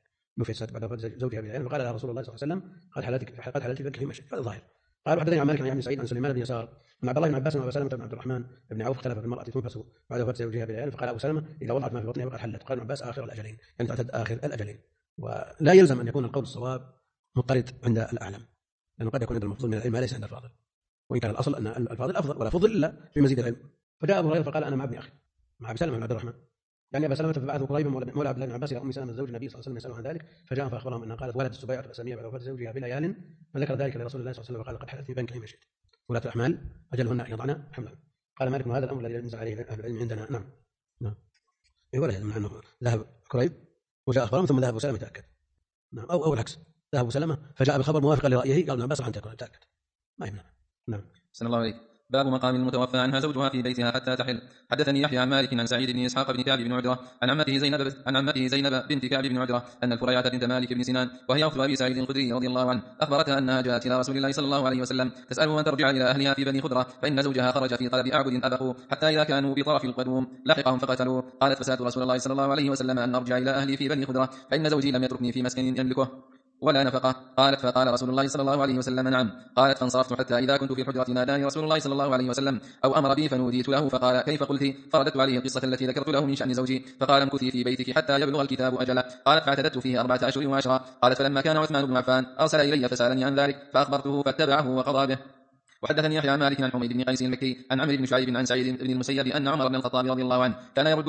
فقال لها رسول الله صلى الله عليه وسلم قد حللت فانكحي ما شئت. هذا ظاهر. قال حدثني عن مالك عن سعيد عن سليمان بن يسار عن عبد الله بن عباس وابي سلمة بن عبد الرحمن بن عوف اختلف في المرأة تنفس بعد وفاة زوجها بليال، فقال ابو سلمة اذا وضعت ما في بطنها فقد حلت. قال ابن عباس آخر الأجلين، يعني تعتد آخر الأجلين. ولا يلزم أن يكون القول الصواب مضطرد عند الأعلم، لأنه قد يكون عند المفضول من العلم ما ليس عند الفاضل، وإن كان الأصل أن الفاضل أفضل ولا فضل إلا بمزيد العلم. فجاء أبو هريرة فقال أنا مع ابن أخي مع أبي سلمة بن عبد الرحمن يعني أبا سلمة، فبعثوا قريبا مولى عبد الله بن عباس إلى أم سلمة زوج النبي صلى الله عليه وسلم يسألون عن ذلك، فجاء فأخبرهم أنها قالت ولدت سبيعة الأسلمية بعد وفاة زوجها بليال، فذكر ذلك لرسول الله صلى الله عليه وسلم وقال قد حلت فانكحي ما شئت. ولاة الأحمال أجلهن أن يضعن حملهن. قال مالك هذا الأمر الذي ينزل عليه أهل العلم عندنا. نعم ولا يلزم أنه ذهب قريب وجاء أخبرهم ثم ذهب أبو سلمة يتأكد، نعم أو العكس، ذهب أبو سلمة فجاء بخبر موافقا لرأيه قال ابن عباس عن تأكد ما يمنع. نعم. سن الله عليك. باب مقام المتوفى عنها زوجها في بيتها حتى تحل. حدثني يحيى عن مالك عن سعيد بن اسحاق بن كعب بن عجرة عن عمته زينب بنت كعب بن عجرة ان الفريعة بنت مالك بن سنان وهي اخت ابي سعيد الخدري رضي الله عنه اخبرتها انها جاءت الى رسول الله صلى الله عليه وسلم تساله ان ترجع الى اهلها في بني خضرة، فان زوجها خرج في طلب اعبد ابقوا حتى اذا كانوا بطرف القدوم لحقهم فقتلوا. قالت فسالت رسول الله صلى الله عليه وسلم ان ارجع الى اهلي في بني خضرة فان زوجي لم يتركني في مسكن يملكه. ولا نفقة؟ قالت: فقال رسول الله صلى الله عليه وسلم: نعم. قالت: فانصرفت حتى إذا كنت في الحجرة ناداني رسول الله صلى الله عليه وسلم أو أمر بي فنوديت له فقال: كيف قلت؟ فرددت عليه القصة التي ذكرت له من شأن زوجي، فقال: امكثي في بيتك حتى يبلغ الكتاب أجله. قالت: فاعتددت فيه 4 أشهر وعشرا. قالت: فلما كان عثمان بن عفان أرسل إلي فسألني عن ذلك فأخبرته فاتبعه وقضى به. وحدثني يحيى عن مالك عن حميد بن قيس المكي عن عمرو بن شعيب عن سعيد بن المسيب أن عمر بن الخطاب رضي الله عنه كان يرد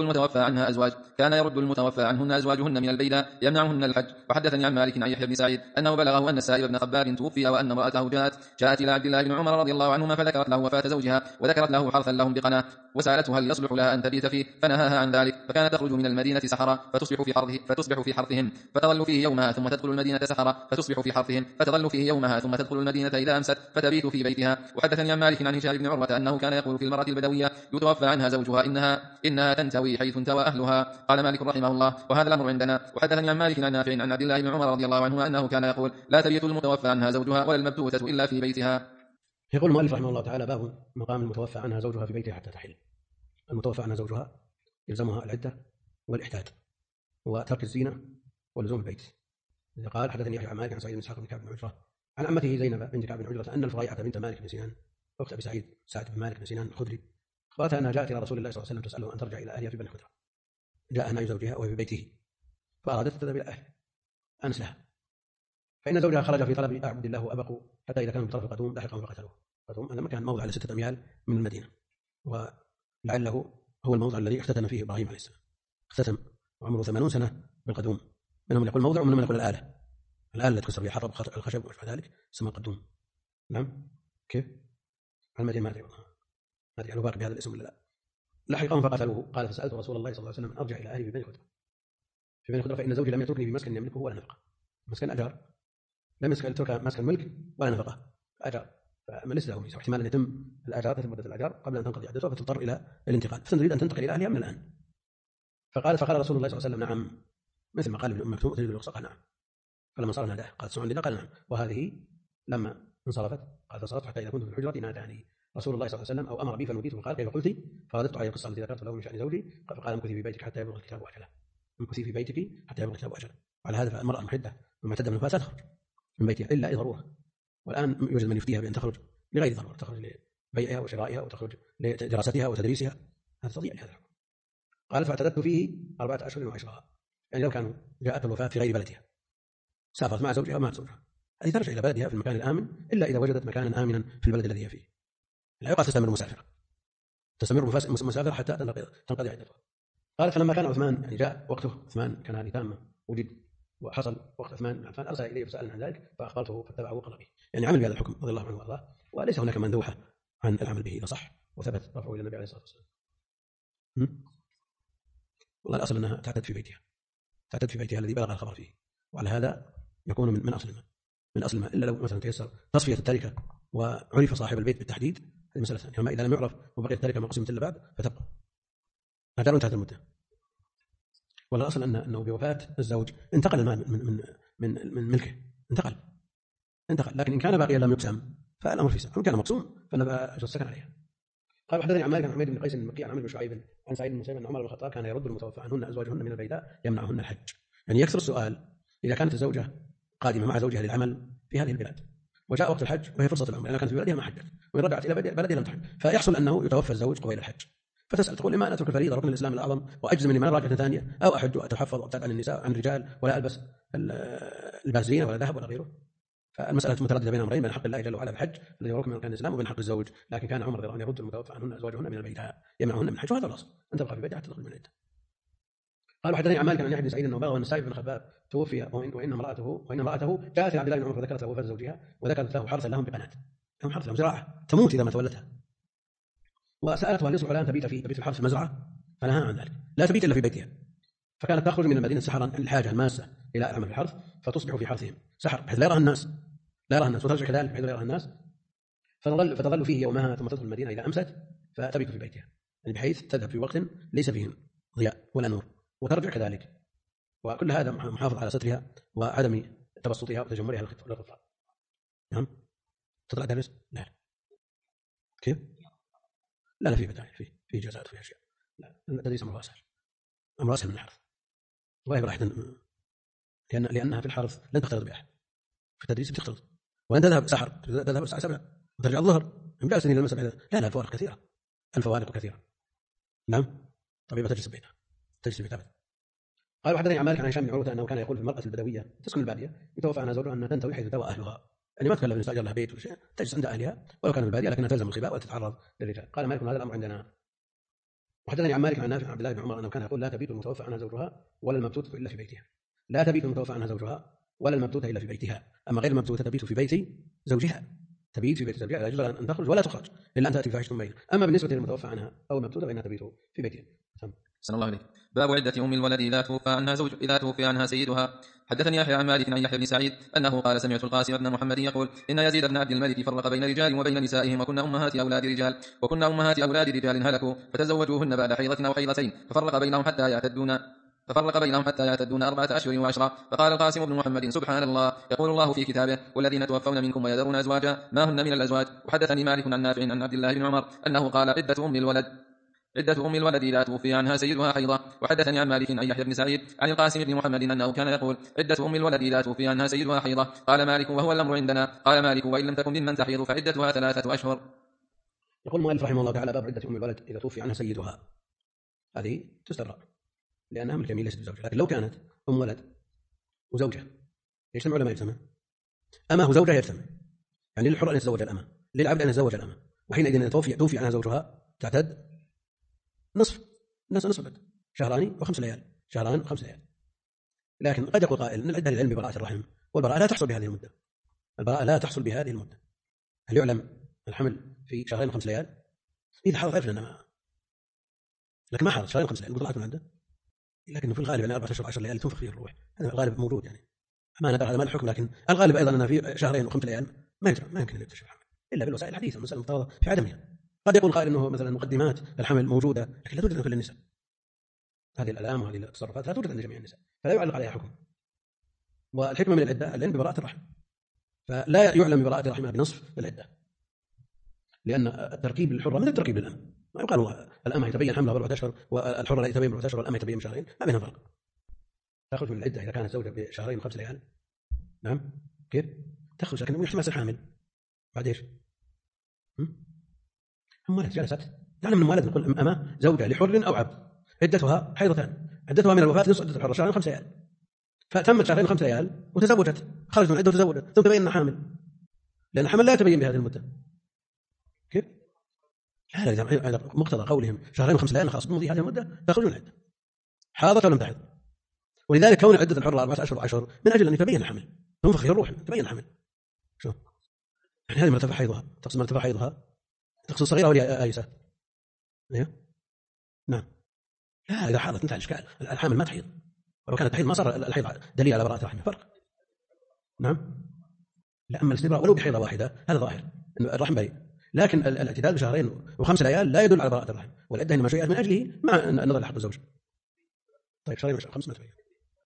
المتوفى عنهن أزواجهن من البيداء يمنعهن الحج. وحدثني عن مالك عن يحيى بن سعيد أنه بلغه أن السائب بن خباب توفي وأن امرأته جاءت إلى عبد الله بن عمر رضي الله عنهما فذكرت له وفاة زوجها وذكرت له حرثا لهم بقناة وسألته هل يصلح لها أن تبيت فيه فنهاها عن ذلك. فكانت تخرج من المدينة سحرا فتصبح في حرثهم فتظل فيه يومها ثم تدخل المدينة سحرا فتصبح في حرثهم فتظل فيه يومها ثم تدخل المدينة إذا أمست فتبيت في بيتها. وحدثني عن مالك عن هشام بن عروة أنه كان يقول في المرأة البدوية يتوفى عنها زوجها إنها تنتوي حيث انتوى أهلها. قال مالك رحمه الله: وهذا الأمر عندنا. وحدثني عن مالك عن نافع عن عبد الله بن عمر رضي الله عنهما أنه كان يقول: لا تبيت المتوفى عنها زوجها ولا المبتوتة إلا في بيتها. يقول المؤلف رحمه الله تعالى: باب مقام المتوفى عنها زوجها في بيتها حتى تحل. المتوفى عنها زوجها يلزمها العدة والإحداد وترك الزينة ولزوم البيت. إذا قال: حدثني يحيى عن مالك عن سعيد بن إسحاق بن كعب بن عجرة عن عمته زينب بنت كعب بن عجرة أن الفريعة بنت مالك بن سنان أخت أبي سعد بن مالك بن سنان الخدري أخبرتها أنها جاءت إلى رسول الله صلى الله عليه وسلم تسأله أن ترجع إلى أهلها في بني خدرة. جاء نهي زوجها وهي في بيته فأرادت تذهب إلى أهله أنس لها، فإن زوجها خرج في طلب عبد الله وأبقوا حتى إذا كانوا بطرف القدوم لحقهم فقتلوه. القدوم هذا مكان موضع على 6 أميال من المدينة، ولعله هو الموضع الذي اختتن فيه إبراهيم عليه السلام. اختتم وعمره 80 سنة بالقدوم. منهم يقول موضع ومنهم يقول الآلة التي تكسر فيها حطب الخشب وما ذلك اسمها قدوم. نعم. كيف؟ المدينة ما أدري هل باقي بهذا الاسم ولا لا. لحقهم فقتلوه. قال: فسألت رسول الله صلى الله عليه وسلم أن أرجع إلى أهلي في بني خدرة فإن زوجي لم يتركني في مسكن يملكه ولا نفقة. مسكن أجار، لم يترك مسكن ملك ولا نفقة، أجار، فما ليس له ميزة، واحتمال أن يتم الأجار تتم مدة الأجار قبل أن تنقضي عدتها فتضطر إلى الانتقال، فتريد أن تنتقل إلى أهلها من الآن. فقال رسول الله صلى الله عليه وسلم: نعم، مثل ما قال ابن أم مكتوم تريد الرخصة؟ قال: نعم. فلما صار ناداه قال: تسمعون لنا؟ قال: نعم. وهذه لما انصرفت قال: فصرفت حتى إذا كنت في الحجرة ناداني رسول الله صلى الله عليه وسلم أو أمر بي فنوديت فقال: كيف قلت؟ فرددت عليه القصة التي ذكرت له من شأن زوجي فقال: امكثي في بيتك حتى يبلغ الكتاب أجله. امكثي في بيتك حتى يبلغ الكتاب أجله. وعلى هذا فالمرأة المحدة والمعتدة من النفاس تخرج من بيتها إلا لضرورة، والآن يوجد من يفتيها بأن تخرج لغير ضرورة، تخرج لبيعها وشرائها وتخرج لدراستها وتدريسها، هذا تضيع لهذا الحكم. قال: فاعتددت فيه 4 أشهر وعشرا. يعني لو كانوا جاءت الوفاة في غير بلدها سافرت مع زوجها ومع زوجها، هذه ترجع إلى بلدها في المكان الآمن إلا إذا وجدت مكانا آمنا في البلد الذي هي فيه. لا يقال تستمر مسافرة حتى تنقضي عدتها. قال: فلما كان عثمان يعني جاء وقته، عثمان كان هذه تامة وجد وحصل وقت عثمان بن عفان أرسل إليه فسألني عن ذلك فأخبرته فاتبعه وقضى به، يعني عمل بهذا الحكم رضي الله عنه وارضاه، وليس هناك مندوحة عن العمل به إذا صح وثبت رفعه إلى النبي عليه الصلاة والسلام. والله الأصل أنها تعتد في بيتها الذي بلغ الخبر فيه، وعلى هذا يكون من أصل ما إلا لو مثلا تيسر تصفية التركة وعرف صاحب البيت بالتحديد، هذه مسألة ثانية. أما إذا لم يعرف وبقيت التركة مقسومة إلا بعد فتبقى أجل انتهت المدة. ولا أصل أنه بوفاة الزوج انتقل المال من ملكه، انتقل، لكن إن كان باقيا لم يقسم فالأمر في سعة، وإن كان مقسوم فلا أجر السكن عليها. قال: حدثني عن مالك عن حميد بن قيس المكي عن عمرو بن شعيب عن سعيد بن المسيب أن عمر بن الخطاب كان يرد المتوفى عنهن أزواجهن من البيداء يمنعهن الحج. يعني يكثر السؤال إذا كانت الزوجة قادمة مع زوجها للعمل في هذه البلاد وجاء وقت الحج وهي فرصة العمر، لأنها كانت في بلدها ما حجت وإن رجعت إلى بلدها لم تحج، فيحصل أنه يتوفى الزوج قبيل الحج، فتسأل تقول: لما أنا أترك الفريضة ركن الإسلام الأعظم وأجزم من راجعة ثانية أو أحج وأتحفظ وأبتعد عن النساء عن الرجال ولا ألبس البازين ولا ذهب ولا غيره. فالمسألة مترددة بين أمرين: بين حق الله جل وعلا بالحج الذي هو ركن من أركان الإسلام وبين حق الزوج. لكن كان عمر رضي الله عنه يرد المتوفى عنهن أزواجهن من البيداء يمنعهن من الحج، وهذا الأصل أن تبقى في بيتها حتى تخرج من العدة. قال: وحدثني عن مالك عن يحيى بن سعيد أنه بلغ أن السائب بن خباب توفي وإن امرأته جاءت عبد الله بن عمر فذكرت له وفاة زوجها وذكرت له حرثا لهم بقناة، لهم حرث لهم زراعة تموت إذا ما تولتها، وسألته هل يصلح لها أن تبيت في الحرث في المزرعة؟ فنهى عن ذلك، لا تبيت إلا في بيتها. فكانت تخرج من المدينة سحرا الحاجة الماسة إلى عمل الحرث فتصبح في حرثهم سحر بحيث لا يراها الناس وترجع كذلك بحيث لا يراها الناس، فتظل فيه يومها ثم تدخل المدينة إذا أمست فتبيت في بيتها، يعني بحيث تذهب في وقت ليس فيه ضياء ولا نور وترجع كذلك، وكل هذا محافظ على سترها وعدم تبسطها وتجملها للغطاء. نعم. تطلع درس؟ لا. كيف؟ لا في بداية في جزاء في أشياء، لا التدريس أمر أسهل من الحرث، وهي راح لأنها في الحرث لن تختلط بأحد، في التدريس بتختلط، وأن تذهب سحر تذهب الساعة 7 وترجع الظهر يمكن سنين للمسألة. لا الفوارق كثيرة، الفوارق كثيرة. نعم. طبيعة تجلس بيتها تجلس بيتها. قال وحدثني عن مالك عن هشام بن عروة أنه كان يقول في المرأة البدوية تسكن البادية يتوفى عنها زوجها أنها تنتوي حيث توى أهلها، يعني ما تكلف يستأجر لها بيت ولا شيء، تجلس عند أهلها ولو كان في البادية لكنها تلزم الخباء ولا تتعرض للرجال. قال مالك هذا الأمر عندنا. وحدثني عن مالك عن نافع عن عبد الله بن عمر أنه كان يقول لا تبيت المتوفى عنها زوجها ولا المبتوتة إلا في بيتها. لا تبيت المتوفى عنها زوجها ولا المبتوتة إلا في بيتها، أما غير المبتوتة تبيت في بيت زوجها، تبيت في بيت زوجها لا يجوز أن تخرج ولا تخرج إلا أن تأتي فاحشة بينها. أما بالنسبة للمتوفى عنها أو المبتوتة فإنها تبيت في بيتها. أحسن الله إليك. باب عدة أم الولد إذا توفي عنها سيدها. حدثني يحيى عن مالك عن يحيى بن سعيد أنه قال سمعت القاسم بن محمد يقول إن يزيد بن عبد الملك فرق بين رجال وبين نسائهم وكنا أمهات أولاد رجال هلكوا فتزوجوهن بعد حيضة أو حيضتين ففرق بينهم حتى يعتدون 4 أشهر و10. فقال القاسم بن محمد سبحان الله، يقول الله في كتابه والذين توفون منكم ويذرون أزواجا ما هن من الأزواج. وحدثني مالك عن نافع عن عبد الله بن عمر أنه قال عدة أم الولد إذا توفي عنها سيدها حيضة. وحدثني عن مالك عن يحيى بن سعيد عن القاسم بن محمد أنه كان يقول عدة أم الولد إذا توفي عنها سيدها حيضة. قال مالك وهو الأمر عندنا. قال مالك وإن لم تكن ممن تحيض فعدتها 3 أشهر. يقول المؤلف رحمه الله تعالى باب عدة أم الولد إذا توفي عنها سيدها. هذه تسترى لأنها ملك يمين ليست بزوجها، لكن لو كانت أم ولد وزوجها يجتمع ولا ما يجتمع؟ أما هو زوجها يجتمع، يعني للحر أن يتزوج الأمة، للعبد أن يتزوج الأمة، وحينئذ إذا توفي عنها زوجها تعتد نصف العدة، 2 و5 ليال، 2 و5 ليال. لكن قد يقول قائل ان العدة للعلم ببراءة الرحم، والبراءة لا تحصل بهذه المدة، البراءة لا تحصل بهذه المدة. هل يعلم الحمل في 2 و5 ليال؟ إذا حضر عرفنا أنها، لكن ما حضر 2 و5 ليال طلعت من عنده، لكن في الغالب يعني 4 أشهر 10 ليال تنفخ فيه الروح، هذا الغالب موجود يعني، ما ندري هذا ما الحكم، لكن الغالب أيضا أنها في 2 و5 ليال ما يمكن أن يكتشف الحمل إلا بالوسائل الحديثة، المسألة المفترضة في عدمها. قد يقول قائل انه مثلا مقدمات الحمل موجوده لكن لا توجد عند كل النساء، هذه الالام وهذه التصرفات لا توجد عند جميع النساء، فلا يعلق عليها حكم. والحكمه من العده العلم ببراءه الرحم، فلا يعلم ببراءه رحمها بنصف العده، لان التركيب للحره مثل التركيب للام، ما يقال الام يتبين حملها 4 أشهر والحره لا يتبين 4 أشهر والام يتبين بشهرين، ما بينها فرق. تخرج من العده اذا كانت زوجه ب2 و5 ليال. نعم كيف تخرج، لكن يحتمل يصير حامل بعد ايش؟ ولد جلست تعلم من ولد نقول أما زوجة لحر أو عبد عدتها حيضتان، عدتها من الوفاة نصف عدة الحر 2 و5 ليال، فتمت 2 و5 ليال وتزوجت، خرجت من العدة وتزوجت، ثم تبين أنها حامل، لأن الحمل لا يتبين بهذه المدة. كيف؟ لا إذا مقتضى قولهم 2 و5 ليال خلاص بمضي هذه المدة تخرج من العدة حاضت ولم تحض. ولذلك كون عدة الحر 4 أشهر و10 من أجل أن يتبين الحمل، تنفخ فيه الروح تبين الحمل. شو يعني هذه مرتفع حيضها، تقصد مرتفع حيضها تقصد صغيرة ولا آيسة؟ ايوه نعم. لا اذا حاضت انتهى الاشكال، الحامل ما تحيض، ولو كانت تحيض ما صار الحيض دليل على براءة الرحم، فرق. نعم لا، اما الاستبراء ولو بحيضة واحدة هذا ظاهر انه الرحم بريء، لكن الاعتدال ب2 و5 ليال لا يدل على براءة الرحم، والعدة انما شيئت من اجله مع النظر لحق الزوج. طيب 2 و5 ما تبين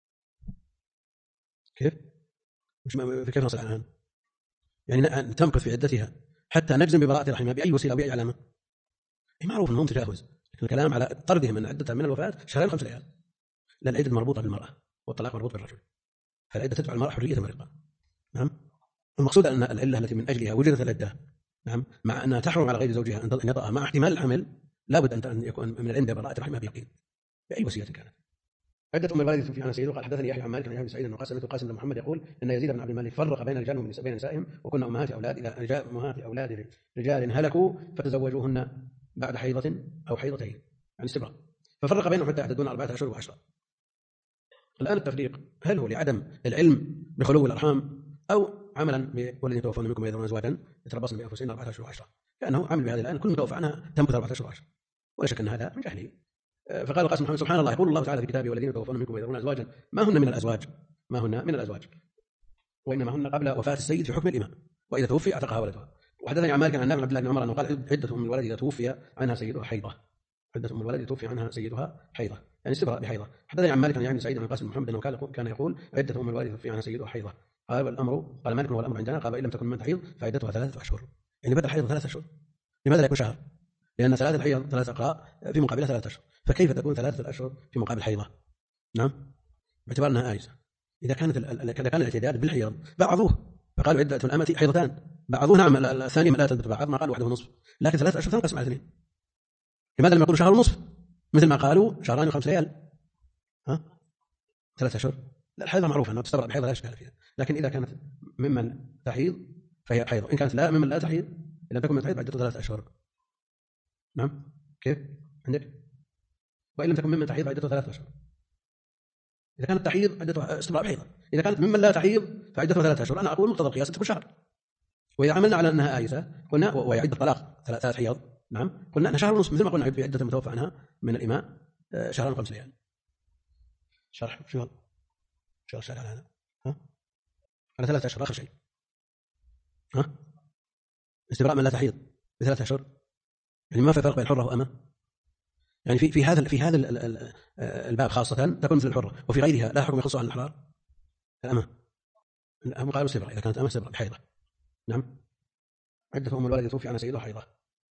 كيف؟ كيف نصل عنها؟ يعني تمكث في عدتها حتى نجزم ببراءة رحمها بأي وسيلة وبأي علامة؟ معروف أنهم تجاوز، لكن الكلام على طردهم من عدتها من الوفاة 2 و5 ليال، لأن العدة مربوطة بالمرأة والطلاق مربوط بالرجل، فالعدة تدفع المرأة حرية مرقة. نعم. المقصود أن العلة التي من أجلها وجدت العدة، نعم، مع أنها تحرم على غير زوجها أن يطأها مع احتمال الحمل، لابد أن يكون من العلم ببراءة رحمها بيقين بأي وسيلة كانت. عدة أم الولد في عن سيد. وقال حدثني يحيى عن مالك عن يحيى بن سعيد أنه قال سمعت القاسم بن محمد يقول إن يزيد بن عبد الملك فرق بين رجال وبين نسائهم وكنا أمهات أولاد رجال هلكوا فتزوجوهن بعد حيضة أو حيضتين عن استبراء، ففرق بينهم حتى يعتدون 4 أشهر و10. الآن التفريق هل هو لعدم العلم بخلو الأرحام أو عملا والذين يتوفون منكم ويذرون أزواجا يتربصن بأنفسهن 4 أشهر و10، لأنه عمل بهذه الآن كل متوفى عنها تمكث 4 أشهر و10، ولا شك أن هذا من جهله. فقال القاسم محمد سبحان الله، يقول الله تعالى في كتابه والذين يتوفون منكم ويذرون أزواجا ما هن من الأزواج وإنما هن قبل وفاة السيد في حكم الإمام، وإذا توفي اعتقها ولدها. وحدثني عن مالك عن نافع عبد الله بن عمر أنه قال عدة أم الولد إذا توفي عنها سيدها حيضة، عدة أم الولد إذا توفي عنها سيدها حيضة يعني استبراء بحيضة. حدثني عن مالك عن يحيى بن سعيد عن القاسم محمد أنه كان يقول عدة أم الولد إذا توفي عنها سيدها حيضة. قال مالك هو الأمر عندنا، قال إن لم تكن من تحيض فعدتها 3 أشهر، يعني بدل حيض 3 أشهر. لماذا لا يكون شهر؟ لأن 3 الحيض 3 أقراء في مقابلها 3 أشهر، فكيف تكون 3 أشهر في مقابل حيضة؟ نعم باعتبار أنها آيسة. إذا كان الاعتداد بالحيض بعضوه فقالوا عدة الأمة حيضتان، بعضهم نعم الثاني لا تثبت بعض ما قالوا وحده نصف، لكن 3 أشهر تنقسم على 2. لماذا لم يقولوا شهر ونصف مثل ما قالوا شهران و5 ليال؟ 3 أشهر. لا، الحيضة معروفة أنها تستبرأ بحيضة لا إشكال فيها، لكن إذا كانت ممن تحيض فهي حيض، إن كانت لا ممن لا تحيض إن لم تكن من تحيض عدتها 3 أشهر. نعم كيف عندك؟ وإن لم تكن ممن تحيض عدتها 3 أشهر. إذا كانت تحيض عدتها استبراء بحيضة، إذا كانت ممن لا تحيض فعدتها 3 أشهر. أنا أقول مقتضى القياس تكون شهر. وإذا عملنا على أنها آيسة قلنا وهي عدة طلاق 3 حيض، نعم قلنا أنها شهر ونصف مثل ما قلنا في عدة المتوفى عنها من الإماء شهران و5 ليال. شرح شو شرح على هذا؟ على 3 أشهر آخر شيء. استبراء من لا تحيض ب3 أشهر، يعني ما في فرق بين الحرة وأمة. يعني في هذا الباب خاصة تكون مثل الحرة، وفي غيرها لا حكم يخص عن الأحرار الأمة. هم قالوا استبراء إذا كانت أمة استبراء بحيضة. نعم عدة أم الولد توفي عنها سيدها حيضة.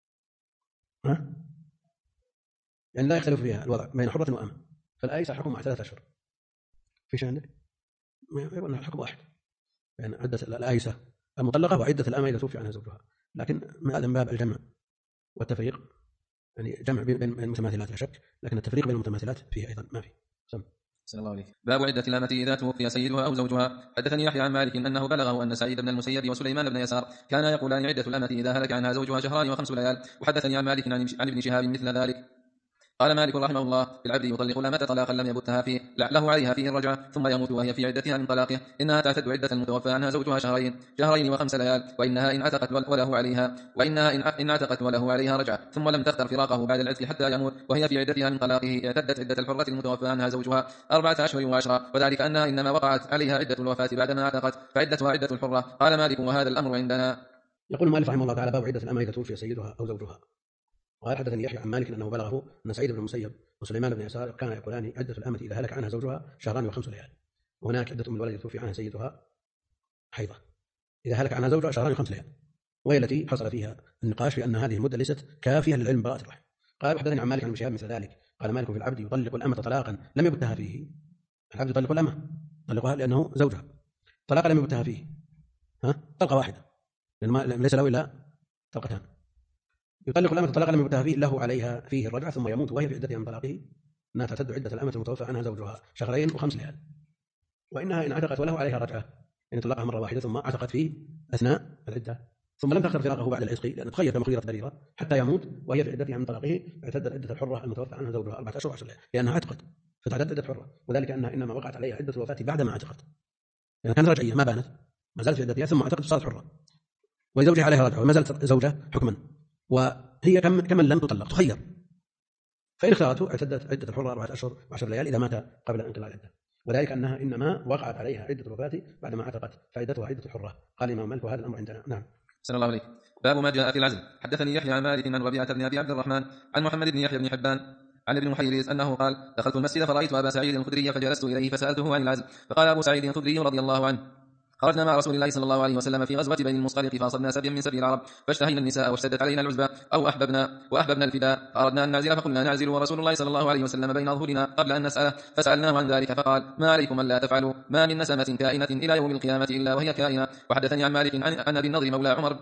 يعني لا يختلف فيها الوضع بين حرة وأمة، فالآيسة حكم مع 3 أشهر. في شيء عندك؟ يقول الحكم واحد بين عدة الآيسة المطلقة وعدة الأمة إذا توفي عنها زوجها، لكن هذا من باب الجمع والتفريق، يعني جمع بين المتماثلات لا شك، لكن التفريق بين المتماثلات فيه أيضا ما فيه. صلى الله عليه. باب عدة الأمة إذا توفي سيدها أو زوجها. حدثني يحيى عن مالك أنه بلغه أن سعيد بن المسيب وسليمان بن يسار كانا يقولان عدة الأمة إذا هلك عنها زوجها 2 و5 ليال. وحدثني عن مالك عن ابن شهاب مثل ذلك. قال مالك رحمه الله: في العبد يطلق الأمة طلاقا لم يبتها فيه لعله عليها فيه الرجعة ثم يموت وهي في عدتها من طلاقه، إنها تعتد عدة المتوفى عنها زوجها 2 و5 ليال، وإنها إن عتقت وله عليها رجعة ثم لم تختر فراقه بعد العتق حتى يموت وهي في عدتها من طلاقه اعتدت عدة الحرة المتوفى عنها زوجها 4 أشهر و10، وذلك أنها إنما وقعت عليها عدة الوفاة بعدما اعتقت فعدتها عدة الحرة. قال مالك: وهذا الأمر عندنا. يقول المؤلف رحمه الله تعالى: باب عدة الأمة إذا توفي سيدها أو زوجها. وقال حدثني يحيى عن مالك أنه بلغه أن سعيد بن المسيب وسليمان بن يسار كان يقولان عدة الأمة إذا هلك عنها زوجها 2 و5 ليال، وهناك عدة أم الولد توفي عنها سيدها حيضة إذا هلك عنها زوجها 2 و5 ليال، وهي التي حصل فيها النقاش في أن هذه المدة ليست كافية للعلم براءة الرحم. قال حدثني عن مالك عن شهاب مثل ذلك. قال مالك: في العبد يطلق الأمة طلاقا لم يبتها فيه. العبد يطلق الأمة يطلقها لأنه زوجها طلاقا لم يبتها فيه، طلقة واحدة لأن ليس له إلا طلقتان. يطلق الأمة طلاقا لم يبتها فيه له عليها فيه الرجعة ثم يموت وهي في عدتها من طلاقه، أنها تعتد عدة الأمة المتوفى عنها زوجها 2 و5 ليال، وإنها إن عتقت وله عليها رجعة، يعني طلقها مرة واحدة ثم عتقت فيه أثناء العدة ثم لم تختر فراقه بعد العتق لأن تخير كما خيرت بريرة حتى يموت وهي في عدتها من طلاقه، اعتدت عدة الحرة المتوفى عنها زوجها 4 أشهر و10 ليال لأنها عتقت فتعتد عدة حرة، وذلك أنها إنما وقعت عليها عدة الوفاة بعد ما عتقت، يعني كانت رجعية ما بانت ما زالت في عدتها ثم عتقت وصارت حرة، ولزوجها عليها رجعة وما زالت زوجة حكما، وهي كمن لم تطلق تخير، فإن اختارته اعتدت عدة الحرة 4 أشهر و10 ليال إذا مات قبل انقضاء العدة، وذلك أنها إنما وقعت عليها عدة الوفاة بعدما عتقت فعدتها عدة الحرة. قال الإمام مالك: وهذا الأمر عندنا. نعم. صلى الله عليه. باب ما جاء في العزل. حدثني يحيى عن مالك عن ربيعة بن أبي عبد الرحمن عن محمد بن يحيى بن حبان عن ابن محيريز أنه قال: دخلت المسجد فرأيت أبا سعيد الخدري فجلست إليه فسألته عن العزل، فقال أبو سعيد الخدري رضي الله عنه: خرجنا مع رسول الله صلى الله عليه وسلم في غزوة بني المصطلق فأصبنا سبيا من سبي العرب فاشتهينا النساء واشتدت علينا العزبة أو وأحببنا الفداء فأردنا أن نعزل فقلنا نعزل ورسول الله صلى الله عليه وسلم بين أظهرنا قبل أن نسأله فسألناه عن ذلك فقال: ما عليكم ألا تفعلوا، ما من نسمة كائنة إلى يوم القيامة إلا وهي كائنة. وحدثني عن مالك عن أبي النضر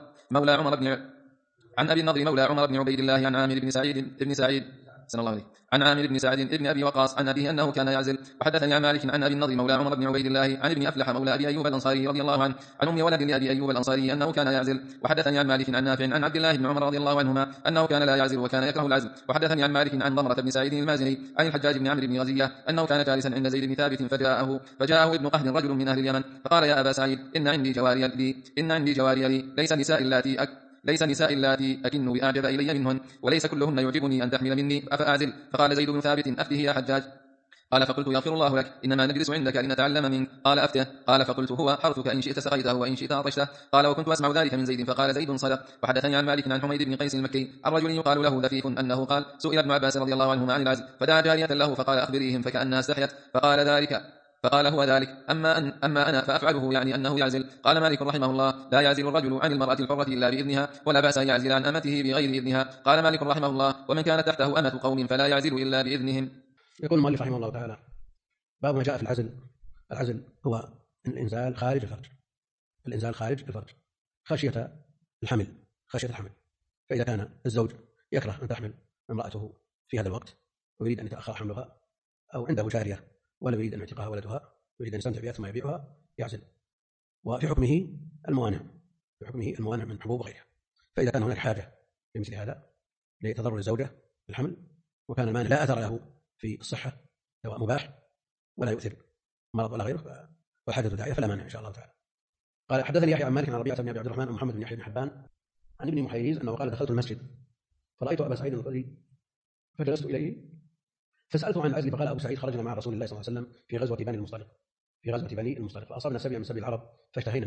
مولى عمر بن عبيد الله عن عامر بن سعيد صلى الله عليه عن عامر بن سعد بن أبي وقاص عن أبيه أنه كان يعزل. وحدثني عن مالك عن أبي النضر مولى عمر بن عبيد الله عن ابن أفلح مولى أبي أيوب الأنصاري رضي الله عنه عن أم ولد لأبي أيوب الأنصاري أنه كان يعزل. وحدثني عن مالك عن نافع عن عبد الله بن عمر رضي الله عنهما أنه كان لا يعزل وكان يكره العزل. وحدثني عن مالك عن ضمرة بن سعيد المازني عن الحجاج بن عمرو بن غزية أنه كان جالسا عند زيد بن ثابت فجاءه ابن قهد رجل من أهل اليمن فقال: يا أبا سعيد إن عندي جواري لي ليس نساء اللاتي أكن بأعجب إلي منهن وليس كلهن يعجبني أن تحمل مني أفأعزل. فقال زيد بن ثابت: أفته يا حجاج. قال: فقلت: يغفر الله لك، إنما نجلس عندك لنتعلم منك. قال: أفته. قال: فقلت: هو حرثك إن شئت سقيته وإن شئت عطشته. قال: وكنت أسمع ذلك من زيد فقال زيد صدق. وحدثني عن مالك عن حميد بن قيس المكي عن رجل يقال له ذفيف أنه قال: سئل ابن عباس رضي الله عنهما عن العزل فدعا جارية له فقال: أخبريهم فكأنها استحيت فقال: هو ذلك، أما أنا فأفعله، يعني أنه يعزل. قال مالك رحمه الله: لا يعزل الرجل عن المرأة الحرة إلا بإذنها ولا بأس أن يعزل عن أمته بغير إذنها. قال مالك رحمه الله: ومن كان تحته أمة قوم فلا يعزل إلا بإذنهم. يقول المؤلف رحمه الله تعالى: باب ما جاء في العزل. العزل هو الإنزال خارج الفرج، الإنزال خارج الفرج خشية الحمل. فإذا كان الزوج يكره أن تحمل امرأته في هذا الوقت ويريد أن يتأخر حملها، أو عنده جارية ولا يريد أن يعتقها ولدها، يريد أن يستمتع بها ثم يبيعها، يعزل. وفي حكمه الموانع من حبوب غيرها. فإذا كان هناك حاجة لمثل هذا لتضرر الزوجة بالحمل، وكان المانع لا أثر له في الصحة، دواء مباح ولا يؤثر مرض ولا غيره، والحاجة داعية، فلا مانع إن شاء الله تعالى. قال حدثني يحيى عن مالك عن ربيعة بن أبي عبد الرحمن ومحمد بن يحيى بن حبان عن ابن محيريز أنه قال دخلت المسجد فرأيت أبا سعيد الخدري فجلست إليه فسألته عن العزل، فقال أبو سعيد خرجنا مع رسول الله صلى الله عليه وسلم في غزوة بني المصطلق فأصابنا سبيا من سبي العرب فاشتهينا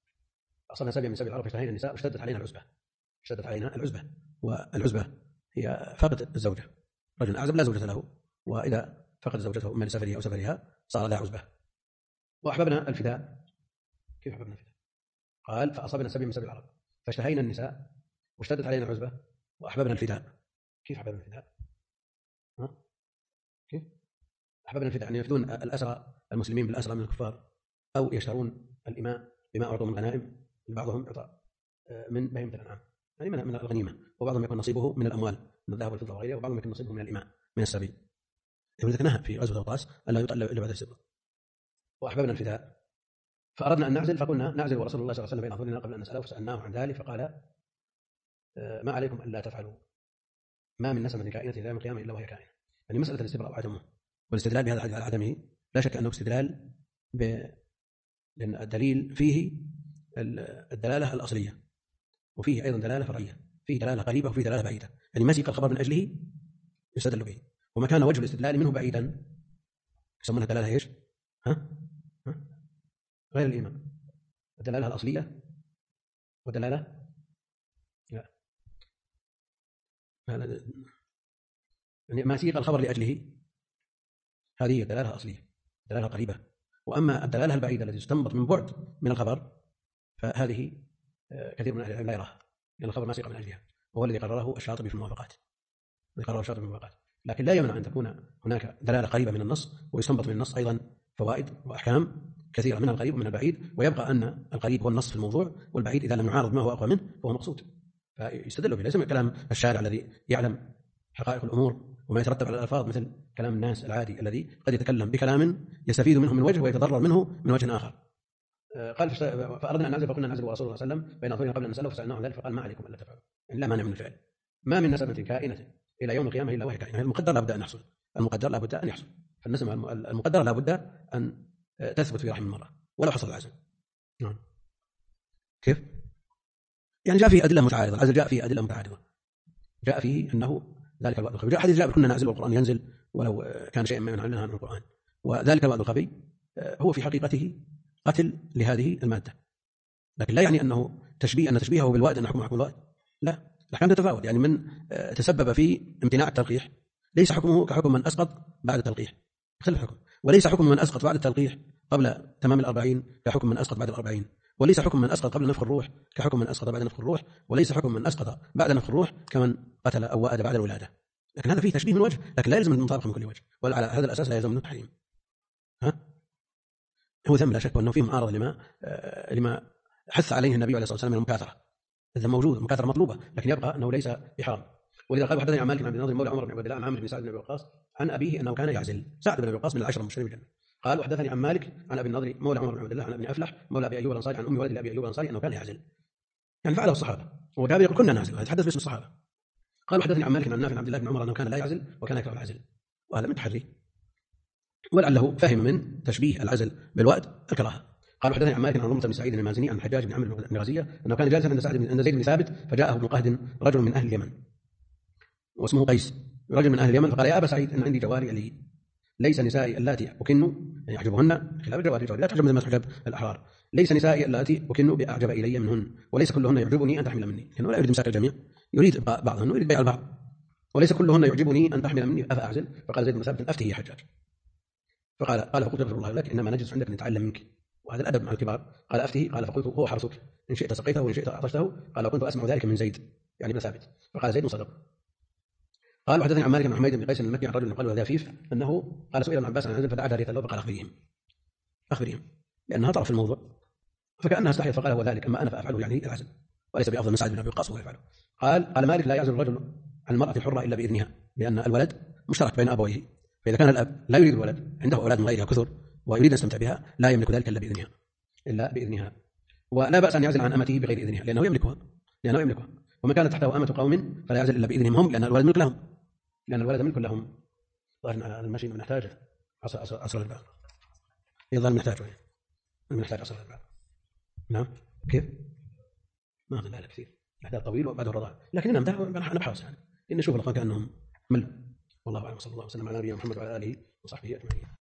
النساء واشتدت علينا العزبة. والعزبة هي فقد الزوجة، رجل أعزب لا زوجة له، وإذا فقد زوجته إما لسفره أو سفرها صار لا عزبة. وأحببنا الفداء. كيف أحببنا الفداء؟ قال فأصابنا سبيا من سبي العرب فاشتهينا النساء واشتدت علينا العزبة وأحببنا الفداء. كيف أحببنا الفداء؟ كيف أحببنا الفداء؟ يعني يفدون الأسرى المسلمين بالأسرى من الكفار، أو يشترون الإماء بما أعطوا من غنائم. بعضهم يعطى من بهيمة الأنعام يعني من الغنيمة، وبعضهم يكون نصيبه من الأموال من الذهب والفضة وغيره، وبعضهم يكون نصيبه من الإماء من السبي. ولذلك نهى في غزوة أوطاس ألا يطأ إلا بعد السبع. وأحببنا الفداء فأردنا أن نعزل، فقلنا نعزل ورسول الله صلى الله عليه وسلم بين أظهرنا قبل أن نسأله، فسألناه عن ذلك فقال ما عليكم ألا تفعلوا، ما من نسمة كائنة إلى يوم القيامة إلا وهي كائنة. يعني مسألة الاستبراء وعدمه والاستدلال بهذا الحديث على عدمه لا شك أنه استدلال لأن الدليل فيه الدلالة الأصلية، وفيه أيضا دلالة فرعية، فيه دلالة قريبة وفيه دلالة بعيدة. يعني ما سيق الخبر من أجله يستدل به، وما كان وجه الاستدلال منه بعيدا يسمونها دلالة إيش؟ غير الإيمان. الدلالة الأصلية ودلالة يعني ما سيق الخبر لأجله هذه الدلالة الأصلية، دلالة قريبة. وأما الدلالة البعيدة التي تستنبط من بعد من الخبر فهذه كثير من أهل العلم لا يراها، لأن الخبر ما سيق من أجلها، وهو الذي قرره الشاطبي في الموافقات. لكن لا يمنع أن تكون هناك دلالة قريبة من النص ويستنبط من النص أيضا فوائد وأحكام كثيرة من القريب ومن البعيد، ويبقى أن القريب هو النص في الموضوع، والبعيد إذا لم يعارض ما هو أقوى منه فهو مقصود، فيستدل به. ليس كلام الشارع الذي يعلم حقائق الأمور وما يترتب على الألفاظ مثل كلام الناس العادي الذي قد يتكلم بكلام يستفيد منه من وجه ويتضرر منه من وجه آخر. قال فأردنا أن نعزل فقلنا نعزل ورسول الله صلى الله عليه وسلم بين أظهرنا قبل أن نسأله، فسألناه عن ذلك فقال ما عليكم ألا تفعلوا. يعني لا مانع من الفعل. ما من نسمة كائنة إلى يوم القيامة إلا وهي كائنة. المقدر لا بد أن يحصل، المقدر لا بد أن يحصل، فالنسمة المقدرة لا بد أن تثبت في رحم المرأة ولو حصل العزل. نعم. كيف؟ يعني جاء فيه أدلة متعارضة، العزل جاء فيه أدلة متعارضة، جاء فيه أنه ذلك الوعد الخفي، جاء حديث جاء كنا نعزل والقرآن ينزل ولو كان شيئا ما ينهى عن القرآن. وذلك الوعد الخفي هو في حقيقته قتل لهذه المادة، لكن لا يعني أنه تشبيهه بالوعد أن حكم الوعد، لا، الأحكام تتفاوت. يعني من تسبب في امتناع التلقيح ليس حكمه كحكم من أسقط بعد التلقيح، يختلف الحكم. وليس حكم من أسقط بعد التلقيح قبل تمام 40 كحكم من أسقط بعد 40، وليس حكم من أسقط قبل نفخ الروح كحكم من أسقط بعد نفخ الروح، وليس حكم من أسقط بعد نفخ الروح كمن قتل أو وأد بعد الولادة. لكن هذا فيه تشبيه من وجه، لكن لا يلزم المطابقة من كل وجه، وعلى هذا الأساس لا يلزم منه التحريم. هو ذنب لا شك، وأنه فيه معارضة لما حث عليه النبي عليه الصلاة والسلام من المكاثرة. الذنب موجود، المكاثرة مطلوبة، لكن يبقى أنه ليس بحرام. ولذا قال حدثني عن مالك عن النضر مولى عمر بن عبد الله عن عامر بن سعد بن أبي وقاص عن أبيه أنه كان يعزل. سعد بن أبي وقاص من العشرة المبشرين بالجنة. قال وحدثني عن مالك عن أبي النضر مولى عمر بن عبد الله عن ابن أفلح مولى أبي أيوب الأنصاري عن أم ولد أبي أيوب الأنصاري أنه كان يعزل، يعني فعله الصحابة. وجابر يقول كنا نعزل، يتحدث باسم الصحابة. قال وحدثني عن مالك عن نافع عن عبد الله بن عمر أنه كان لا يعزل وكان يكره العزل، وهذا من تحري، ولعله فهم من تشبيه العزل بالوأد الكراهة. قال وحدثني عن مالك عن رمث بن سعيد المازني عن الحجاج بن عمرو بن غزية أنه كان جالسا عند زيد بن ثابت فجاءه ابن قهد رجل من أهل اليمن واسمه قيس، رجل من أهل اليمن، فقال يا أبا سعيد إن عندي جواري لي ليس نسائي اللاتي أكن يعني يعجبهن خلاف الجواري، لا تعجب مثل ما تعجب الأحرار، ليس نسائي اللاتي أكن بأعجب إلي منهن، وليس كلهن يعجبني أن تحمل مني، لأنه لا يريد مساك الجميع، يريد إبقاء بعضهن ويريد بيع البعض، وليس كلهن يعجبني أن تحمل مني أفأعزل. فقال زيد بن ثابت أفتي يا حجاج. قال فقلت يغفر الله لك إنما نجلس عندك نتعلم منك، وهذا الأدب مع الكبار. قال أفتي، قال فقلت هو حرسك إن شئت سقيته وإن شئت أعطشته. قال وكنت أسمع ذلك من زيد يعني بن ثابت. فقال زيد صدق. قال وحدثني عن مالك بن حميد بن قيس المكي عن رجل قال وهذا فيف أنه قال سئل ابن عباس عن العزل فدعا جارية له فقال أخبريهم لأنها طرف الموضوع، فكأنها استحيت فقال هو ذلك، أما أنا فأفعله يعني العزل، وليس بأفضل من سعد بن أبي وقاص وهو يفعله. قال مالك لا يعزل الرجل عن المرأة الحرة إلا بإذنها، لأن الولد مشترك بين أبويه، فإذا كان الأب لا يريد الولد، عنده أولاد من غيرها كثر ويريد أن يستمتع بها، لا يملك ذلك إلا بإذنها. ولا بأس أن يعزل عن أمته بغير إذنها لأنه يملكها. ومن كانت تحته أمة قوم فلا يعزل إلا بإذنهم هم، لأن الولد ملك لهم. ظاهر المشي نحتاج عصر الباب، يظل نحتاج عصر الباب. نعم كيف؟ ما أظن هذا كثير، نحتاج طويل وبعد الرضاعة، لكننا نبحث يعني إن نشوف الأخوان كأنهم مل. والله أعلم، صلى الله وسلم على نبينا محمد وعلى آله وصحبه أجمعين.